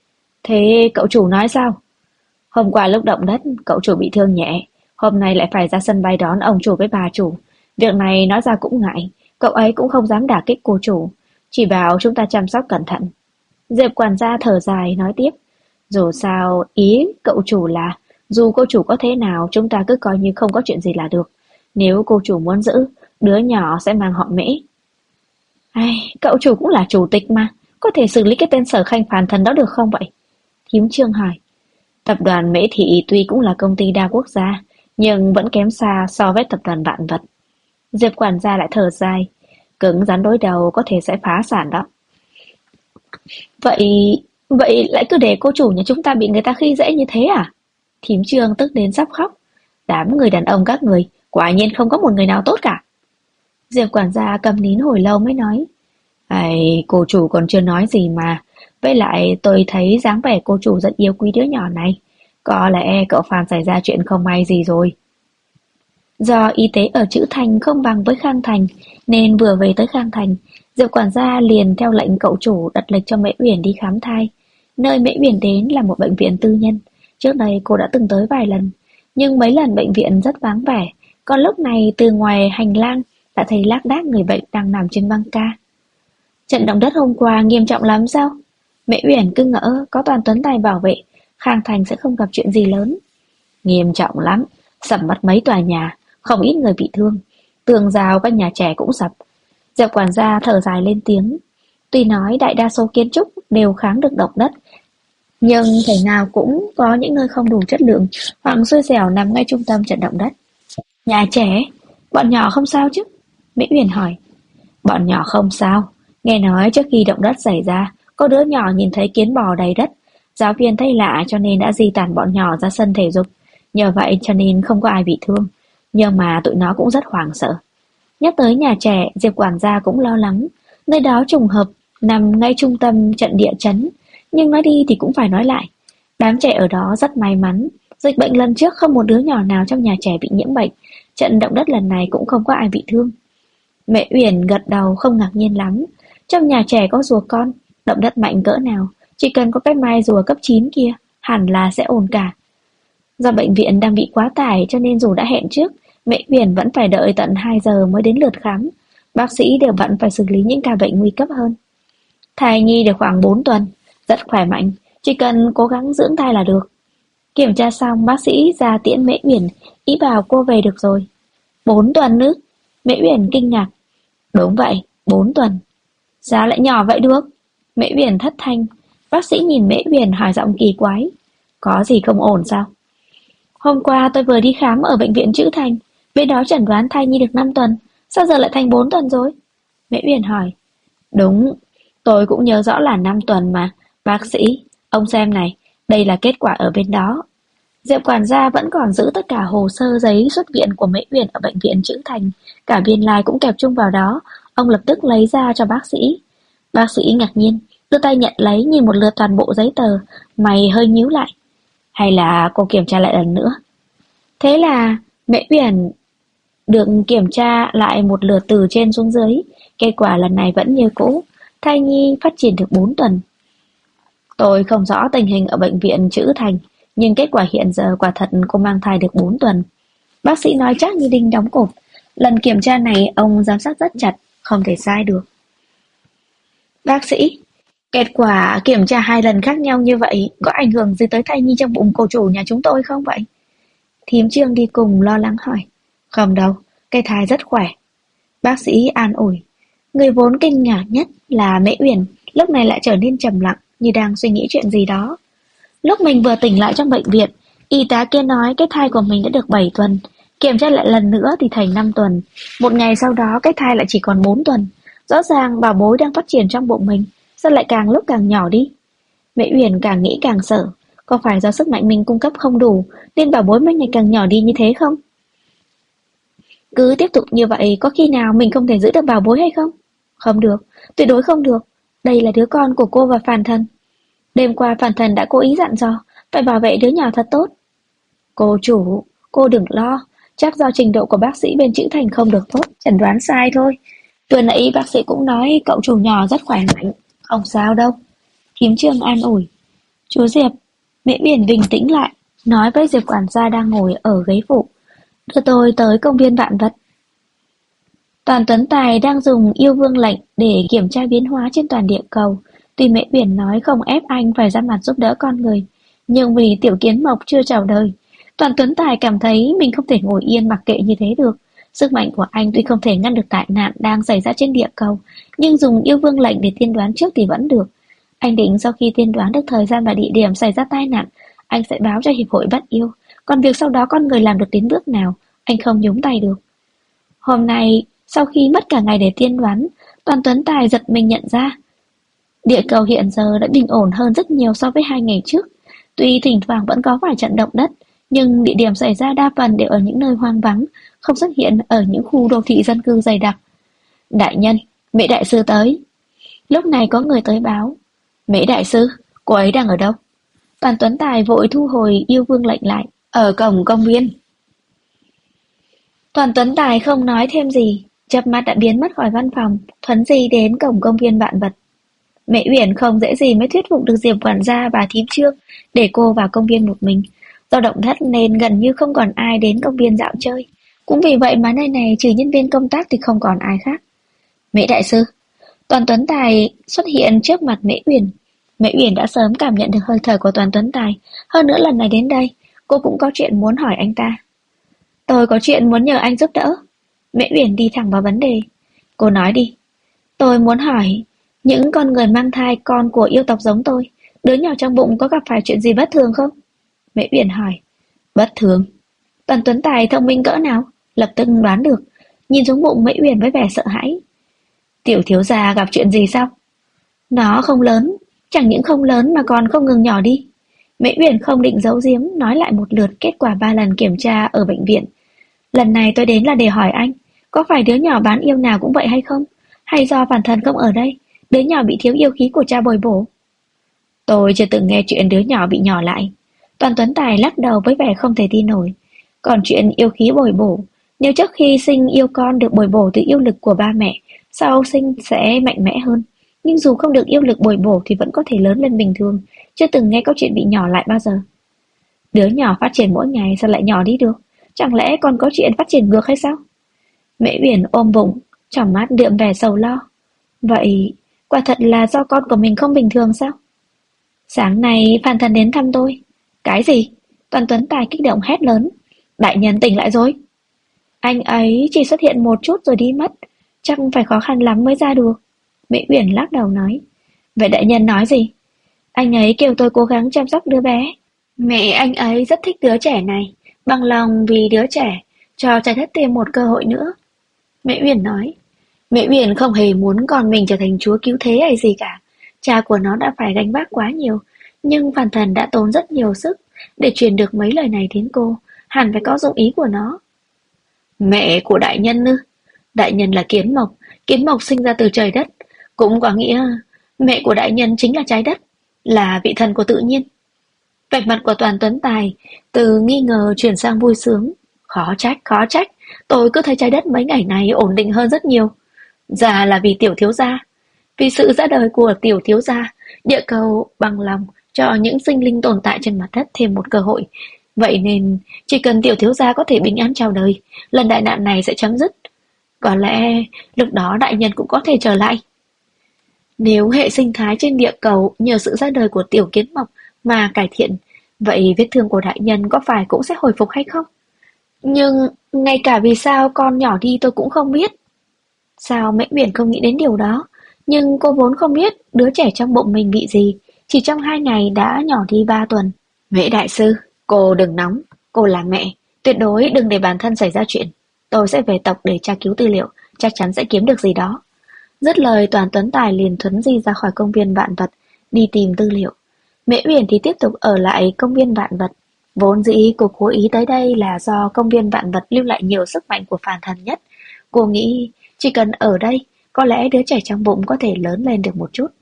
Thế cậu chủ nói sao? Hôm qua lúc động đất, cậu chủ bị thương nhẹ. Hôm nay lại phải ra sân bay đón ông chủ với bà chủ. Việc này nói ra cũng ngại. Cậu ấy cũng không dám đả kích cô chủ, chỉ bảo chúng ta chăm sóc cẩn thận. Diệp quản gia thở dài nói tiếp. Dù sao, ý cậu chủ là dù cô chủ có thế nào, chúng ta cứ coi như không có chuyện gì là được. Nếu cô chủ muốn giữ, đứa nhỏ sẽ mang họ Mễ. Ai, cậu chủ cũng là chủ tịch mà, có thể xử lý cái tên Sở Khanh Phàn Thần đó được không vậy? Thím Trương hỏi. Tập đoàn Mễ Thị tuy cũng là công ty đa quốc gia, nhưng vẫn kém xa so với tập đoàn Vạn Vật. Diệp quản gia lại thở dài. Cứng rắn đối đầu có thể sẽ phá sản đó. Vậy lại cứ để cô chủ nhà chúng ta bị người ta khi dễ như thế à? Thím Trương tức đến sắp khóc. Đám người đàn ông các người, quả nhiên không có một người nào tốt cả. Diệp quản gia cầm nín hồi lâu mới nói. Cô chủ còn chưa nói gì mà. Với lại tôi thấy dáng vẻ cô chủ rất yêu quý đứa nhỏ này. Có lẽ cậu Phan xảy ra chuyện không may gì rồi. Do y tế ở Trữ Thành không bằng với Khang Thành, nên vừa về tới Khang Thành, Diệp quản gia liền theo lệnh cậu chủ đặt lịch cho Mễ Uyển đi khám thai. Nơi Mễ Uyển đến là một bệnh viện tư nhân. Trước đây cô đã từng tới vài lần, nhưng mấy lần bệnh viện rất vắng vẻ. Còn lúc này từ ngoài hành lang đã thấy lác đác người bệnh đang nằm trên băng ca. Trận động đất hôm qua nghiêm trọng lắm sao? Mễ Uyển cứ ngỡ có Toàn Tuấn Tài bảo vệ, Khang Thành sẽ không gặp chuyện gì lớn. Nghiêm trọng lắm, sập mất mấy tòa nhà, không ít người bị thương. Tường rào các nhà trẻ cũng sập. Diệp quản gia thở dài lên tiếng. Tuy nói đại đa số kiến trúc đều kháng được động đất, nhưng thể nào cũng có những nơi không đủ chất lượng hoặc xui xẻo nằm ngay trung tâm trận động đất. Nhà trẻ, bọn nhỏ không sao chứ? Mỹ Uyển hỏi. Bọn nhỏ không sao. Nghe nói trước khi động đất xảy ra, có đứa nhỏ nhìn thấy kiến bò đầy đất. Giáo viên thấy lạ cho nên đã di tản bọn nhỏ ra sân thể dục. Nhờ vậy cho nên không có ai bị thương. Nhưng mà tụi nó cũng rất hoảng sợ. Nhắc tới nhà trẻ, Diệp quản gia cũng lo lắng. Nơi đó trùng hợp nằm ngay trung tâm trận địa chấn. Nhưng nói đi thì cũng phải nói lại. Đám trẻ ở đó rất may mắn. Dịch bệnh lần trước không một đứa nhỏ nào trong nhà trẻ bị nhiễm bệnh. Trận động đất lần này cũng không có ai bị thương. Mẹ Uyển gật đầu không ngạc nhiên lắm. Trong nhà trẻ có rùa con, động đất mạnh cỡ nào, chỉ cần có cái mai rùa cấp 9 kia, hẳn là sẽ ổn cả. Do bệnh viện đang bị quá tải cho nên dù đã hẹn trước, Mẹ Uyển vẫn phải đợi tận 2 giờ mới đến lượt khám. Bác sĩ đều bận phải xử lý những ca bệnh nguy cấp hơn. Thai nhi được khoảng 4 tuần, rất khỏe mạnh, chỉ cần cố gắng dưỡng thai là được. Kiểm tra xong, bác sĩ ra tiễn Mễ Uyển, ý bảo cô về được rồi. 4 tuần nữa? Mễ Uyển kinh ngạc. Đúng vậy, 4 tuần. Sao lại nhỏ vậy được? Mễ Uyển thất thanh. Bác sĩ nhìn Mễ Uyển hỏi giọng kỳ quái. Có gì không ổn sao? Hôm qua tôi vừa đi khám ở bệnh viện Trữ Thành, bên đó chẩn đoán thai nhi được 5 tuần, sao giờ lại thành 4 tuần rồi? Mễ Uyển hỏi. Đúng, tôi cũng nhớ rõ là 5 tuần mà. Bác sĩ, ông xem này, đây là kết quả ở bên đó. Diệp quản gia vẫn còn giữ tất cả hồ sơ giấy xuất viện của Mễ Uyển ở bệnh viện Trữ Thành, cả biên lai cũng kẹp chung vào đó. Ông lập tức lấy ra cho bác sĩ. Bác sĩ ngạc nhiên, đưa tay nhận lấy nhìn một lượt toàn bộ giấy tờ, mày hơi nhíu lại. Hay là cô kiểm tra lại lần nữa? Thế là Mễ Uyển được kiểm tra lại một lượt từ trên xuống dưới. Kết quả lần này vẫn như cũ, thai nhi phát triển được 4 tuần. Tôi không rõ tình hình ở bệnh viện Trữ Thành, nhưng kết quả hiện giờ quả thật cô mang thai được 4 tuần. Bác sĩ nói chắc như đinh đóng cột. Lần kiểm tra này ông giám sát rất chặt, không thể sai được. Bác sĩ, kết quả kiểm tra 2 lần khác nhau như vậy có ảnh hưởng gì tới thai nhi trong bụng cô chủ nhà chúng tôi không vậy? Thím Trương đi cùng lo lắng hỏi. Không đâu, cái thai rất khỏe. Bác sĩ an ủi. Người vốn kinh ngạc nhất là Mễ Uyển, lúc này lại trở nên trầm lặng như đang suy nghĩ chuyện gì đó. Lúc mình vừa tỉnh lại trong bệnh viện, y tá kia nói cái thai của mình đã được 7 tuần. Kiểm tra lại lần nữa thì thành 5 tuần. Một ngày sau đó cái thai lại chỉ còn 4 tuần. Rõ ràng bảo bối đang phát triển trong bụng mình, sao lại càng lúc càng nhỏ đi? Mễ Uyển càng nghĩ càng sợ. Có phải do sức mạnh mình cung cấp không đủ nên bảo bối mới ngày càng nhỏ đi như thế không? Cứ tiếp tục như vậy có khi nào mình không thể giữ được bảo bối hay không? Không được, tuyệt đối không được. Đây là đứa con của cô và Phàn Thần. Đêm qua Phàn Thần đã cố ý dặn dò phải bảo vệ đứa nhỏ thật tốt. Cô chủ, cô đừng lo, chắc do trình độ của bác sĩ bên Trữ Thành không được tốt, chẩn đoán sai thôi. Vừa nãy bác sĩ cũng nói cậu chủ nhỏ rất khỏe mạnh, không sao đâu. Thím Trương an ủi. Chú Diệp, Mễ Uyển bình tĩnh lại, nói với Diệp quản gia đang ngồi ở ghế phụ. Đưa tôi tới công viên vạn vật. Toàn Tuấn Tài đang dùng yêu vương lệnh để kiểm tra biến hóa trên toàn địa cầu. Tuy Mễ Uyển nói không ép anh phải ra mặt giúp đỡ con người, nhưng vì tiểu kiến mộc chưa chào đời, Toàn Tuấn Tài cảm thấy mình không thể ngồi yên mặc kệ như thế được. Sức mạnh của anh tuy không thể ngăn được tai nạn đang xảy ra trên địa cầu, nhưng dùng yêu vương lệnh để tiên đoán trước thì vẫn được. Anh định sau khi tiên đoán được thời gian và địa điểm xảy ra tai nạn, anh sẽ báo cho hiệp hội bắt yêu. Còn việc sau đó con người làm được đến bước nào, anh không nhúng tay được. Hôm nay, sau khi mất cả ngày để tiên đoán, Toàn Tuấn Tài giật mình nhận ra địa cầu hiện giờ đã bình ổn hơn rất nhiều so với 2 ngày trước. Tuy thỉnh thoảng vẫn có vài trận động đất, nhưng địa điểm xảy ra đa phần đều ở những nơi hoang vắng, không xuất hiện ở những khu đô thị dân cư dày đặc. Đại nhân, Mễ đại sư tới. Lúc này có người tới báo. Mễ đại sư, cô ấy đang ở đâu? Toàn Tuấn Tài vội thu hồi yêu vương lệnh lại. Ở cổng công viên. Toàn Tuấn Tài không nói thêm gì, chớp mắt đã biến mất khỏi văn phòng, thuấn di đến cổng công viên vạn vật. Mẹ Uyển không dễ gì mới thuyết phục được Diệp quản gia và thím Trương để cô vào công viên một mình. Do động đất nên gần như không còn ai đến công viên dạo chơi. Cũng vì vậy mà nơi này trừ nhân viên công tác thì không còn ai khác. Mẹ đại sư, Toàn Tuấn Tài xuất hiện trước mặt Mễ Uyển. Mễ Uyển đã sớm cảm nhận được hơi thở của Toàn Tuấn Tài. Hơn nữa lần này đến đây, cô cũng có chuyện muốn hỏi anh ta. Tôi có chuyện muốn nhờ anh giúp đỡ. Mễ Uyển đi thẳng vào vấn đề. Cô nói đi. Tôi muốn hỏi, những con người mang thai con của yêu tộc giống tôi, đứa nhỏ trong bụng có gặp phải chuyện gì bất thường không? Mễ Uyển hỏi. Bất thường? Toàn Tuấn Tài thông minh cỡ nào? Lập tức đoán được, nhìn xuống bụng Mễ Uyển với vẻ sợ hãi. Tiểu thiếu gia gặp chuyện gì sao? Nó không lớn, chẳng những không lớn mà còn không ngừng nhỏ đi. Mễ Uyển không định giấu giếm, nói lại một lượt kết quả 3 lần kiểm tra ở bệnh viện. Lần này tôi đến là để hỏi anh, có phải đứa nhỏ bán yêu nào cũng vậy hay không? Hay do bản thân không ở đây, đứa nhỏ bị thiếu yêu khí của cha bồi bổ? Tôi chưa từng nghe chuyện đứa nhỏ bị nhỏ lại. Toàn Tuấn Tài lắc đầu với vẻ không thể tin nổi. Còn chuyện yêu khí bồi bổ, nếu trước khi sinh yêu con được bồi bổ từ yêu lực của ba mẹ, sau sinh sẽ mạnh mẽ hơn. Nhưng dù không được yêu lực bồi bổ thì vẫn có thể lớn lên bình thường, chưa từng nghe có chuyện bị nhỏ lại bao giờ. Đứa nhỏ phát triển mỗi ngày sao lại nhỏ đi được? Chẳng lẽ còn có chuyện phát triển ngược hay sao? Mễ Uyển ôm bụng, trong mắt đượm vẻ sầu lo. Vậy, quả thật là do con của mình không bình thường sao? Sáng nay Phan Thần đến thăm tôi. Cái gì? Toàn Tuấn Tài kích động hét lớn. Đại nhân tỉnh lại rồi. Anh ấy chỉ xuất hiện một chút rồi đi mất, chắc phải khó khăn lắm mới ra được. Mễ Uyển lắc đầu nói. Vậy đại nhân nói gì? Anh ấy kêu tôi cố gắng chăm sóc đứa bé. Mẹ anh ấy rất thích đứa trẻ này, bằng lòng vì đứa trẻ, cho Trái Đất thêm một cơ hội nữa. Mễ Uyển nói. Mễ Uyển không hề muốn con mình trở thành chúa cứu thế hay gì cả. Cha của nó đã phải gánh vác quá nhiều, nhưng Phan Thần đã tốn rất nhiều sức để truyền được mấy lời này đến cô, hẳn phải có dụng ý của nó. Mẹ của đại nhân ư? Đại nhân là Kiến Mộc sinh ra từ trời đất, cũng có nghĩa mẹ của đại nhân chính là trái đất, là vị thần của tự nhiên. Vẻ mặt của Toàn Tuấn Tài từ nghi ngờ chuyển sang vui sướng. Khó trách, tôi cứ thấy trái đất mấy ngày này ổn định hơn rất nhiều. Già là vì tiểu thiếu gia, vì sự ra đời của tiểu thiếu gia, địa cầu bằng lòng cho những sinh linh tồn tại trên mặt đất thêm một cơ hội. Vậy nên chỉ cần tiểu thiếu gia có thể bình an chào đời, lần đại nạn này sẽ chấm dứt. Có lẽ lúc đó đại nhân cũng có thể trở lại. Nếu hệ sinh thái trên địa cầu nhờ sự ra đời của tiểu kiến mộc mà cải thiện, vậy vết thương của đại nhân có phải cũng sẽ hồi phục hay không? Nhưng ngay cả vì sao con nhỏ đi tôi cũng không biết. Sao Mễ Uyển không nghĩ đến điều đó? Nhưng cô vốn không biết đứa trẻ trong bụng mình bị gì, chỉ trong 2 ngày đã nhỏ đi 3 tuần. Mễ đại sư, cô đừng nóng, cô là mẹ, tuyệt đối đừng để bản thân xảy ra chuyện. Tôi sẽ về tộc để tra cứu tư liệu, chắc chắn sẽ kiếm được gì đó. Dứt lời Toàn Tuấn Tài liền thuấn di ra khỏi công viên vạn vật, đi tìm tư liệu. Mễ Uyển thì tiếp tục ở lại công viên vạn vật. Vốn dĩ cô cố ý tới đây là do công viên vạn vật lưu lại nhiều sức mạnh của phản thần nhất. Cô nghĩ chỉ cần ở đây, có lẽ đứa trẻ trong bụng có thể lớn lên được một chút.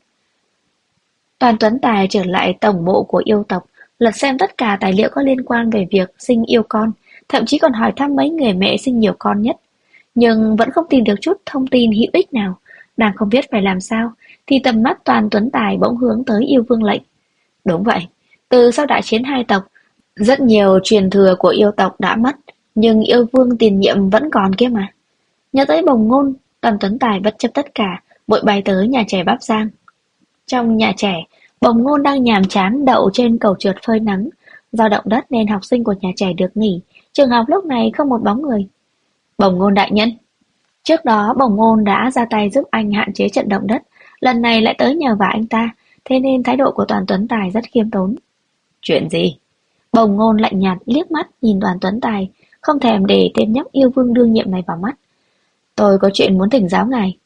Toàn Tuấn Tài trở lại tổng bộ của yêu tộc, lật xem tất cả tài liệu có liên quan về việc sinh yêu con, thậm chí còn hỏi thăm mấy người mẹ sinh nhiều con nhất. Nhưng vẫn không tìm được chút thông tin hữu ích nào. Đang không biết phải làm sao, thì tầm mắt Toàn Tuấn Tài bỗng hướng tới yêu vương lệnh. Đúng vậy, từ sau đại chiến hai tộc, rất nhiều truyền thừa của yêu tộc đã mất, nhưng yêu vương tiền nhiệm vẫn còn kia mà. Nhớ tới Bồng Ngôn, Toàn Tuấn Tài bất chấp tất cả, vội bay tới nhà trẻ Bắp Giang. Trong nhà trẻ, Bồng Ngôn đang nhàm chán đậu trên cầu trượt phơi nắng. Do động đất nên học sinh của nhà trẻ được nghỉ, trường học lúc này không một bóng người. Bồng Ngôn đại nhân. Trước đó Bồng Ngôn đã ra tay giúp anh hạn chế trận động đất, lần này lại tới nhờ vả anh ta, thế nên thái độ của Toàn Tuấn Tài rất khiêm tốn. Chuyện gì? Bồng Ngôn lạnh nhạt liếc mắt nhìn Toàn Tuấn Tài, không thèm để tên nhóc yêu vương đương nhiệm này vào mắt. Tôi có chuyện muốn thỉnh giáo ngài.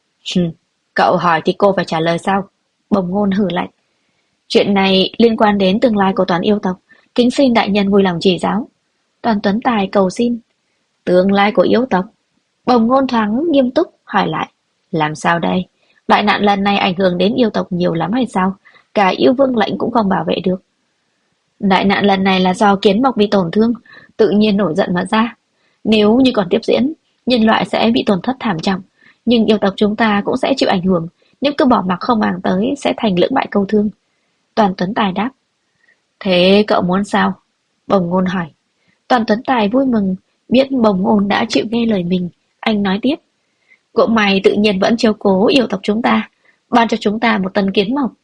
Cậu hỏi thì cô phải trả lời sao? Bồng Ngôn hừ lạnh. Chuyện này liên quan đến tương lai của toàn yêu tộc, kính xin đại nhân vui lòng chỉ giáo. Toàn Tuấn Tài cầu xin. Tương lai của yêu tộc? Bồng Ngôn thoáng nghiêm túc hỏi lại. Làm sao đây? Đại nạn lần này ảnh hưởng đến yêu tộc nhiều lắm hay sao? Cả yêu vương lệnh cũng không bảo vệ được. Đại nạn lần này là do Kiến Mộc bị tổn thương, tự nhiên nổi giận mà ra. Nếu như còn tiếp diễn, nhân loại sẽ bị tổn thất thảm trọng, nhưng yêu tộc chúng ta cũng sẽ chịu ảnh hưởng. Nếu cứ bỏ mặc không màng tới sẽ thành lưỡng bại câu thương. Toàn Tuấn Tài đáp. Thế cậu muốn sao? Bồng Ngôn hỏi. Toàn Tuấn Tài vui mừng, biết Bồng Ngôn đã chịu nghe lời mình. Anh nói tiếp. Cũng may tự nhiên vẫn chiếu cố yêu tộc chúng ta, ban cho chúng ta một tần kiến mộc.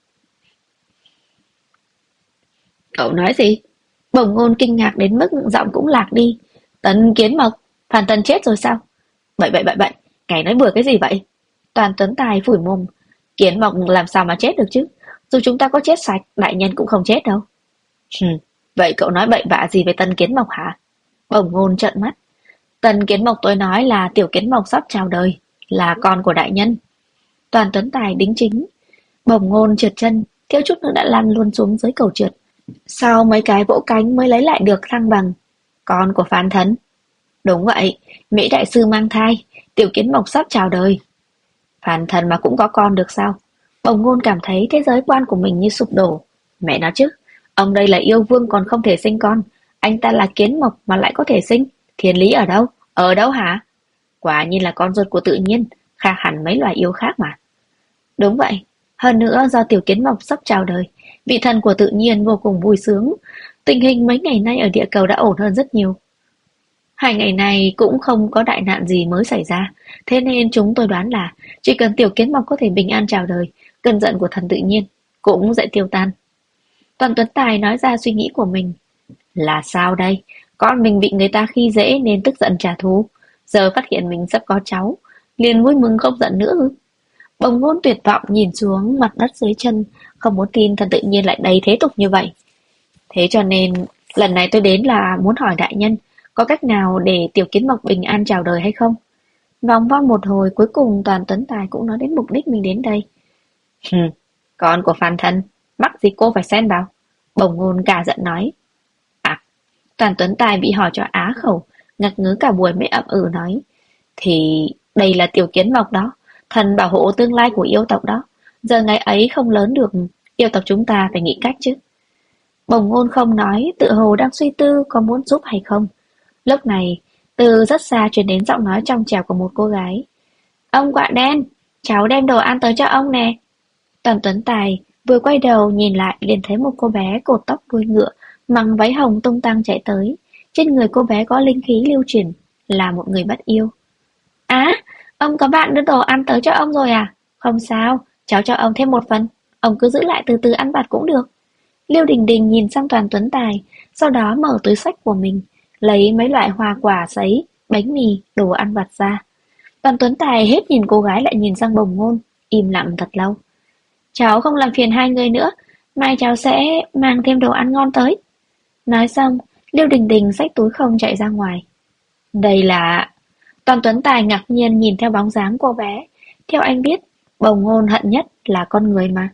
Cậu nói gì? Bồng Ngôn kinh ngạc đến mức giọng cũng lạc đi. Tần kiến mộc? Phan Tân chết rồi sao? Bậy, ngày nói bừa cái gì vậy? Toàn Tuấn Tài phủi mồm. Kiến mộc làm sao mà chết được chứ? Dù chúng ta có chết sạch, đại nhân cũng không chết đâu. Vậy cậu nói bậy bạ gì về Tần Kiến Mộc hả? Bồng Ngôn trợn mắt. Tần Kiến Mộc tôi nói là tiểu kiến mộc sắp chào đời, là con của đại nhân. Toàn Tuấn Tài đính chính. Bồng Ngôn trượt chân, thiếu chút nữa đã lăn luôn xuống dưới cầu trượt. Sau mấy cái vỗ cánh mới lấy lại được thăng bằng. Con của Phan Thần. Đúng vậy, Mỹ đại sư mang thai, tiểu kiến mộc sắp chào đời. Phan Thần mà cũng có con được sao? Bồng Ngôn cảm thấy thế giới quan của mình như sụp đổ. Mẹ nói chứ, ông đây là yêu vương còn không thể sinh con, anh ta là kiến mộc mà lại có thể sinh, thiên lý ở đâu? Ở đâu hả? Quả nhiên là con ruột của tự nhiên, khác hẳn mấy loài yêu khác mà. Đúng vậy, hơn nữa do tiểu kiến mộc sắp chào đời, vị thần của tự nhiên vô cùng vui sướng. Tình hình mấy ngày nay ở địa cầu đã ổn hơn rất nhiều. 2 ngày này cũng không có đại nạn gì mới xảy ra, thế nên chúng tôi đoán là chỉ cần tiểu kiến mộc có thể bình an chào đời, cơn giận của thần tự nhiên cũng sẽ tiêu tan. Toàn Tuấn Tài nói ra suy nghĩ của mình. Là sao đây? Con mình bị người ta khi dễ nên tức giận trả thù. Giờ phát hiện mình sắp có cháu, liền vui mừng không giận nữa ư? Bồng Ngôn tuyệt vọng nhìn xuống mặt đất dưới chân, không muốn tin thần tự nhiên lại đầy thế tục như vậy. Thế cho nên, lần này tôi đến là muốn hỏi đại nhân, có cách nào để tiểu kiến mộc bình an chào đời hay không? Vòng vo một hồi, cuối cùng Toàn Tuấn Tài cũng nói đến mục đích mình đến đây. Con của Phan Thần, mắc gì cô phải xen vào? Bồng Ngôn cả giận nói. À, Toàn Tuấn Tài bị hỏi cho á khẩu, ngạc ngứ cả buổi mới ậm ừ nói. Thì đây là tiểu kiến mộc đó, thần bảo hộ tương lai của yêu tộc đó. Giờ ngày ấy không lớn được, yêu tộc chúng ta phải nghĩ cách chứ. Bồng Ngôn không nói, tự hồ đang suy tư có muốn giúp hay không. Lúc này, từ rất xa truyền đến giọng nói trong trẻo của một cô gái. Ông Quạ Đen, cháu đem đồ ăn tới cho ông nè. Toàn Tuấn Tài vừa quay đầu nhìn lại liền thấy một cô bé cột tóc đuôi ngựa, mặc váy hồng tung tăng chạy tới. Trên người cô bé có linh khí lưu chuyển, là một người bắt yêu. Á, ông có bạn đưa đồ ăn tới cho ông rồi à? Không sao, cháu cho ông thêm một phần, ông cứ giữ lại từ từ ăn vặt cũng được. Liêu Đình Đình nhìn sang Toàn Tuấn Tài, sau đó mở túi xách của mình, lấy mấy loại hoa quả sấy, bánh mì, đồ ăn vặt ra. Toàn Tuấn Tài hết nhìn cô gái lại nhìn sang Bồng Ngôn, im lặng thật lâu. Cháu không làm phiền hai người nữa, mai cháu sẽ mang thêm đồ ăn ngon tới. Nói xong, Liêu Đình Đình xách túi không chạy ra ngoài. Đây là... Toàn Tuấn Tài ngạc nhiên nhìn theo bóng dáng cô bé. Theo anh biết, Bồng Ngôn hận nhất là con người mà.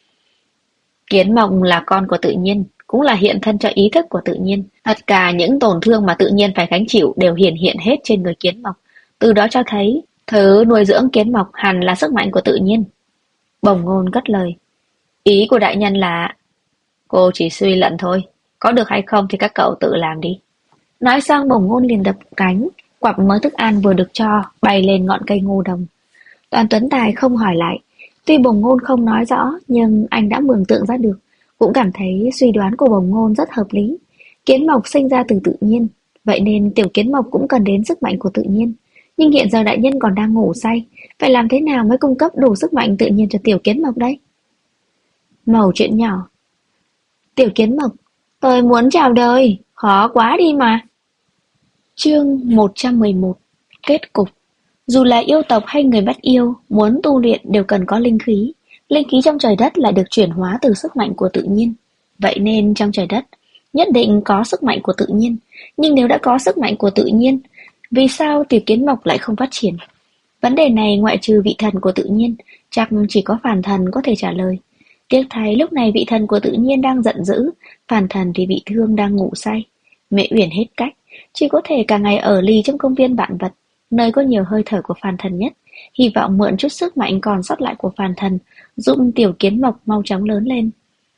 Kiến mộc là con của tự nhiên, cũng là hiện thân cho ý thức của tự nhiên. Tất cả những tổn thương mà tự nhiên phải gánh chịu đều hiển hiện hết trên người kiến mộc. Từ đó cho thấy, thứ nuôi dưỡng kiến mộc hẳn là sức mạnh của tự nhiên. Bồng Ngôn cất lời. Ý của đại nhân là... Cô chỉ suy luận thôi, có được hay không thì các cậu tự làm đi. Nói xong Bồng Ngôn liền đập cánh, quặp mớ thức ăn vừa được cho, bay lên ngọn cây ngô đồng. Toàn Tuấn Tài không hỏi lại. Tuy Bồng Ngôn không nói rõ, nhưng anh đã mường tượng ra được, cũng cảm thấy suy đoán của Bồng Ngôn rất hợp lý. Kiến mộc sinh ra từ tự nhiên, vậy nên tiểu kiến mộc cũng cần đến sức mạnh của tự nhiên. Nhưng hiện giờ đại nhân còn đang ngủ say, phải làm thế nào mới cung cấp đủ sức mạnh tự nhiên cho tiểu kiến mộc đây? Mẩu chuyện nhỏ. Tiểu kiến mộc, tôi muốn chào đời, khó quá đi mà. Chương 111. Kết cục. Dù là yêu tộc hay người bắt yêu, muốn tu luyện đều cần có linh khí. Linh khí trong trời đất lại được chuyển hóa từ sức mạnh của tự nhiên. Vậy nên trong trời đất, nhất định có sức mạnh của tự nhiên. Nhưng nếu đã có sức mạnh của tự nhiên, vì sao tiểu kiến mộc lại không phát triển? Vấn đề này ngoại trừ vị thần của tự nhiên, chắc chỉ có phản thần có thể trả lời. Tiếc thay lúc này vị thần của tự nhiên đang giận dữ, phản thần thì bị thương đang ngủ say. Mẹ Uyển hết cách, chỉ có thể cả ngày ở lì trong công viên vạn vật, nơi có nhiều hơi thở của phản thần nhất, hy vọng mượn chút sức mạnh còn sót lại của phản thần, giúp tiểu kiến mộc mau chóng lớn lên.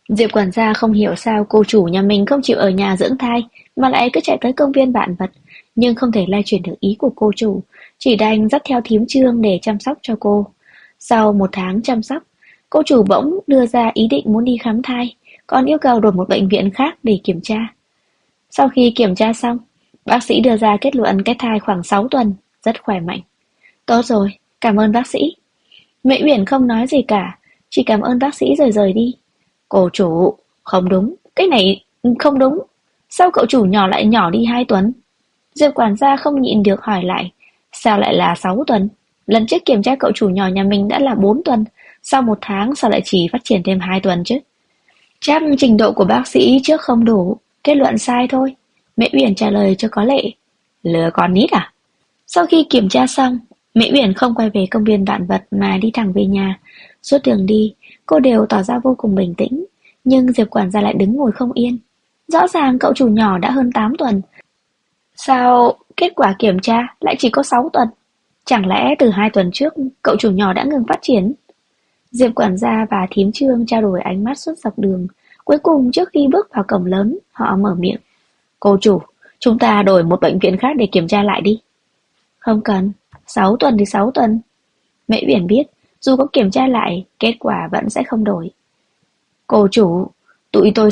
Diệp quản gia không hiểu sao cô chủ nhà mình không chịu ở nhà dưỡng thai mà lại cứ chạy tới công viên vạn vật, nhưng không thể lay chuyển được ý của cô chủ, chỉ đành dắt theo thím Trương để chăm sóc cho cô. Sau 1 tháng chăm sóc, cô chủ bỗng đưa ra ý định muốn đi khám thai, còn yêu cầu đổi một bệnh viện khác để kiểm tra. Sau khi kiểm tra xong, bác sĩ đưa ra kết luận cái thai khoảng 6 tuần, rất khỏe mạnh. Tốt rồi, cảm ơn bác sĩ. Mễ Uyển không nói gì cả, chỉ cảm ơn bác sĩ rồi rời đi. Cô chủ, không đúng, cái này không đúng. Sao cậu chủ nhỏ lại nhỏ đi 2 tuần? Diệp quản gia không nhịn được hỏi lại, sao lại là 6 tuần? Lần trước kiểm tra cậu chủ nhỏ nhà mình đã là 4 tuần, sau 1 tháng sao lại chỉ phát triển thêm 2 tuần chứ? Chắc trình độ của bác sĩ trước không đủ, kết luận sai thôi. Mễ Uyển trả lời cho có lệ. Lừa con nít à? Sau khi kiểm tra xong, Mễ Uyển không quay về công viên vạn vật mà đi thẳng về nhà. Suốt đường đi, cô đều tỏ ra vô cùng bình tĩnh, nhưng Diệp quản gia lại đứng ngồi không yên. Rõ ràng cậu chủ nhỏ đã hơn 8 tuần. Sao kết quả kiểm tra lại chỉ có 6 tuần? Chẳng lẽ từ 2 tuần trước cậu chủ nhỏ đã ngừng phát triển? Diệp quản gia và thím Trương trao đổi ánh mắt suốt dọc đường. Cuối cùng trước khi bước vào cổng lớn, họ mở miệng. Cô chủ, chúng ta đổi một bệnh viện khác để kiểm tra lại đi. Không cần, 6 tuần thì 6 tuần. Mễ Uyển biết, dù có kiểm tra lại, kết quả vẫn sẽ không đổi. Cô chủ, tụi tôi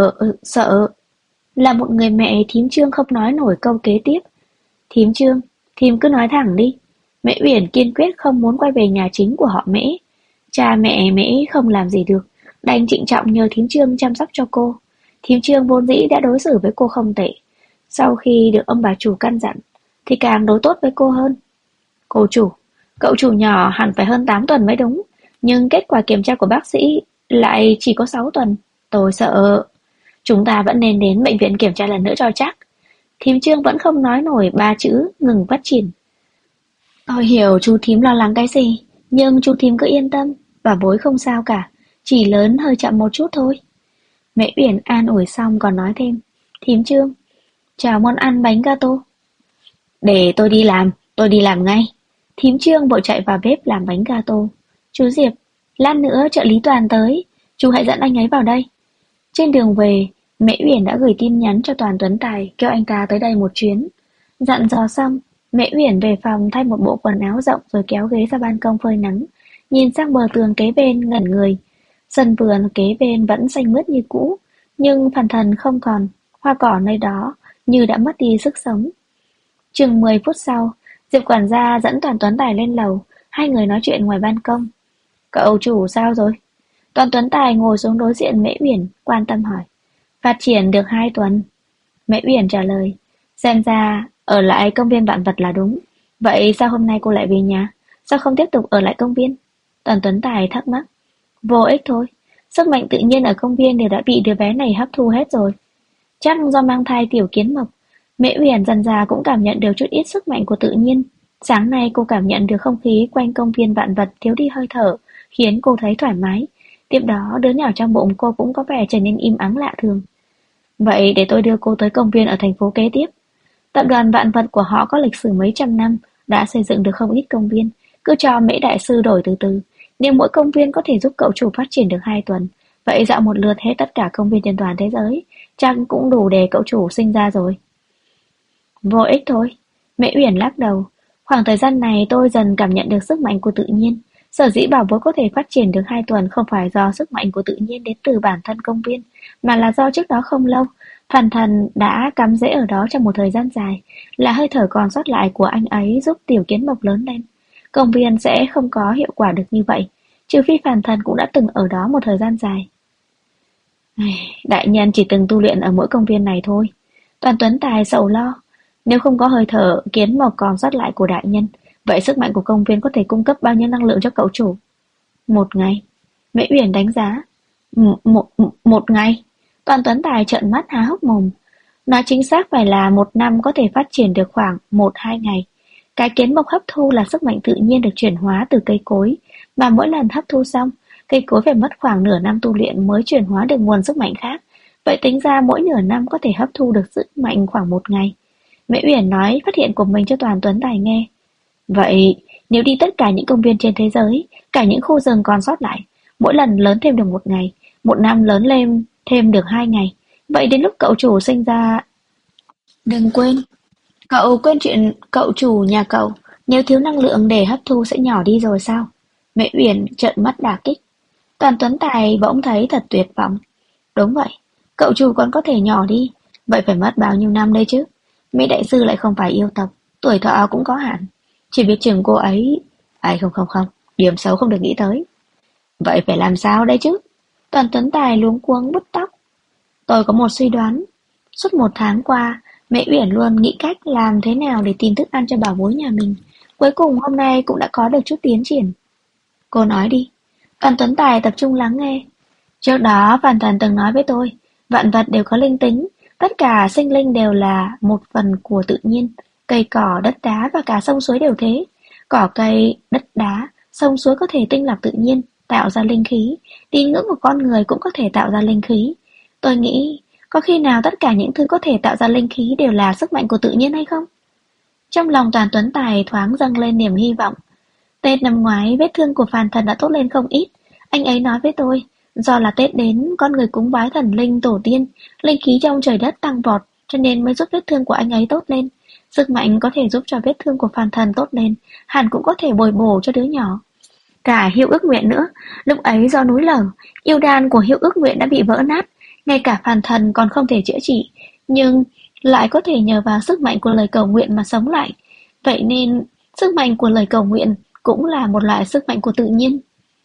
sợ. Là một người mẹ, thím Trương không nói nổi câu kế tiếp. Thím Trương, thím cứ nói thẳng đi. Mễ Uyển kiên quyết không muốn quay về nhà chính của họ Mễ. Cha mẹ Mễ không làm gì được, đành trịnh trọng nhờ thím Trương chăm sóc cho cô. Thím Trương vốn dĩ đã đối xử với cô không tệ. Sau khi được ông bà chủ căn dặn, thì càng đối tốt với cô hơn. Cô chủ, cậu chủ nhỏ hẳn phải hơn 8 tuần mới đúng, nhưng kết quả kiểm tra của bác sĩ lại chỉ có 6 tuần. Tôi sợ. Chúng ta vẫn nên đến bệnh viện kiểm tra lần nữa cho chắc. Thím Trương vẫn không nói nổi 3 chữ ngừng phát triển. Tôi hiểu chú thím lo lắng cái gì, nhưng chú thím cứ yên tâm, bảo bối không sao cả, chỉ lớn hơi chậm một chút thôi. Mẹ Uyển an ủi xong còn nói thêm, thím Trương, chào món ăn bánh gato. Để tôi đi làm ngay. Thím Trương vội chạy vào bếp làm bánh gato. Chú Diệp, lát nữa trợ lý Toàn tới, chú hãy dẫn anh ấy vào đây. Trên đường về, Mễ Uyển đã gửi tin nhắn cho Toàn Tuấn Tài kêu anh ta tới đây một chuyến. Dặn dò xong, Mễ Uyển về phòng thay một bộ quần áo rộng rồi kéo ghế ra ban công phơi nắng, nhìn sang bờ tường kế bên ngẩn người. Sân vườn kế bên vẫn xanh mướt như cũ, nhưng phần thần không còn, hoa cỏ nơi đó như đã mất đi sức sống. Chừng 10 phút sau, Diệp quản gia dẫn Toàn Tuấn Tài lên lầu, hai người nói chuyện ngoài ban công. Cậu chủ sao rồi? Toàn Tuấn Tài ngồi xuống đối diện Mễ Uyển, quan tâm hỏi. Phát triển được 2 tuần. Mễ Uyển trả lời. Xem ra, ở lại công viên vạn vật là đúng. Vậy sao hôm nay cô lại về nhà? Sao không tiếp tục ở lại công viên? Toàn Tuấn Tài thắc mắc. Vô ích thôi. Sức mạnh tự nhiên ở công viên đều đã bị đứa bé này hấp thu hết rồi. Chắc do mang thai tiểu kiến mộc. Mễ Uyển dần dà cũng cảm nhận được chút ít sức mạnh của tự nhiên. Sáng nay cô cảm nhận được không khí quanh công viên vạn vật thiếu đi hơi thở, khiến cô thấy thoải mái. Tiếp đó đứa nhỏ trong bụng cô cũng có vẻ trở nên im ắng lạ thường. Vậy để tôi đưa cô tới công viên ở thành phố kế tiếp. Tập đoàn vạn vật của họ có lịch sử mấy trăm năm, đã xây dựng được không ít công viên. Cứ cho Mễ đại sư đổi từ từ. Nếu mỗi công viên có thể giúp cậu chủ phát triển được 2 tuần, vậy dạo một lượt hết tất cả công viên trên toàn thế giới, chắc cũng đủ để cậu chủ sinh ra rồi. Vô ích thôi. Mễ Uyển lắc đầu. Khoảng thời gian này tôi dần cảm nhận được sức mạnh của tự nhiên. Sở dĩ bảo bối có thể phát triển được 2 tuần không phải do sức mạnh của tự nhiên đến từ bản thân công viên, mà là do trước đó không lâu, phản thần đã cắm rễ ở đó trong một thời gian dài, là hơi thở còn sót lại của anh ấy giúp tiểu kiến mộc lớn lên. Công viên sẽ không có hiệu quả được như vậy, trừ phi phản thần cũng đã từng ở đó một thời gian dài. Đại nhân chỉ từng tu luyện ở mỗi công viên này thôi. Toàn Tuấn Tài sầu lo. Nếu không có hơi thở kiến mộc còn sót lại của đại nhân, vậy sức mạnh của công viên có thể cung cấp bao nhiêu năng lượng cho cậu chủ? 1 ngày. Mễ Uyển đánh giá. Một ngày. Toàn Tuấn Tài trợn mắt há hốc mồm. Nói chính xác phải là 1 năm có thể phát triển được khoảng 1-2 ngày. Cái kiến mộc hấp thu là sức mạnh tự nhiên được chuyển hóa từ cây cối, mà mỗi lần hấp thu xong, cây cối phải mất khoảng nửa năm tu luyện mới chuyển hóa được nguồn sức mạnh khác. Vậy tính ra mỗi nửa năm có thể hấp thu được sức mạnh khoảng 1 ngày. Mễ Uyển nói phát hiện của mình cho Toàn Tuấn Tài nghe. Vậy, nếu đi tất cả những công viên trên thế giới, cả những khu rừng còn sót lại, mỗi lần lớn thêm được 1 ngày, một năm lớn lên thêm được 2 ngày. Vậy đến lúc cậu chủ sinh ra, đừng quên, cậu quên chuyện cậu chủ nhà cậu, nếu thiếu năng lượng để hấp thu sẽ nhỏ đi rồi sao? Mẹ Uyển trợn mắt đả kích. Toàn Tuấn Tài bỗng thấy thật tuyệt vọng. Đúng vậy, cậu chủ còn có thể nhỏ đi, vậy phải mất bao nhiêu năm đây chứ? Mỹ đại sư lại không phải yêu tộc, tuổi thọ cũng có hạn. Chỉ biết chừng cô ấy... Ai không không không, điểm xấu không được nghĩ tới. Vậy phải làm sao đây chứ? Toàn Tuấn Tài luống cuống bứt tóc. Tôi có một suy đoán. Suốt 1 tháng qua, mẹ Uyển luôn nghĩ cách làm thế nào để tìm thức ăn cho bảo bối nhà mình. Cuối cùng hôm nay cũng đã có được chút tiến triển. Cô nói đi. Toàn Tuấn Tài tập trung lắng nghe. Trước đó Phan Thần từng nói với tôi, vạn vật đều có linh tính, tất cả sinh linh đều là một phần của tự nhiên. Cây cỏ, đất đá và cả sông suối đều thế. Cỏ cây, đất đá, sông suối có thể tinh lọc tự nhiên, tạo ra linh khí. Tín ngưỡng của con người cũng có thể tạo ra linh khí. Tôi nghĩ, có khi nào tất cả những thứ có thể tạo ra linh khí đều là sức mạnh của tự nhiên hay không? Trong lòng Toàn Tuấn Tài thoáng dâng lên niềm hy vọng. Tết năm ngoái, vết thương của Phan Thần đã tốt lên không ít. Anh ấy nói với tôi, do là Tết đến, con người cúng bái thần linh tổ tiên, linh khí trong trời đất tăng vọt, cho nên mới giúp vết thương của anh ấy tốt lên. Sức mạnh có thể giúp cho vết thương của Phan Thần tốt lên, hẳn cũng có thể bồi bổ cho đứa nhỏ. Cả Hiêu Ước Nguyện nữa, lúc ấy do núi lở, yêu đan của Hiêu Ước Nguyện đã bị vỡ nát, ngay cả Phan Thần còn không thể chữa trị, nhưng lại có thể nhờ vào sức mạnh của lời cầu nguyện mà sống lại. Vậy nên, sức mạnh của lời cầu nguyện cũng là một loại sức mạnh của tự nhiên.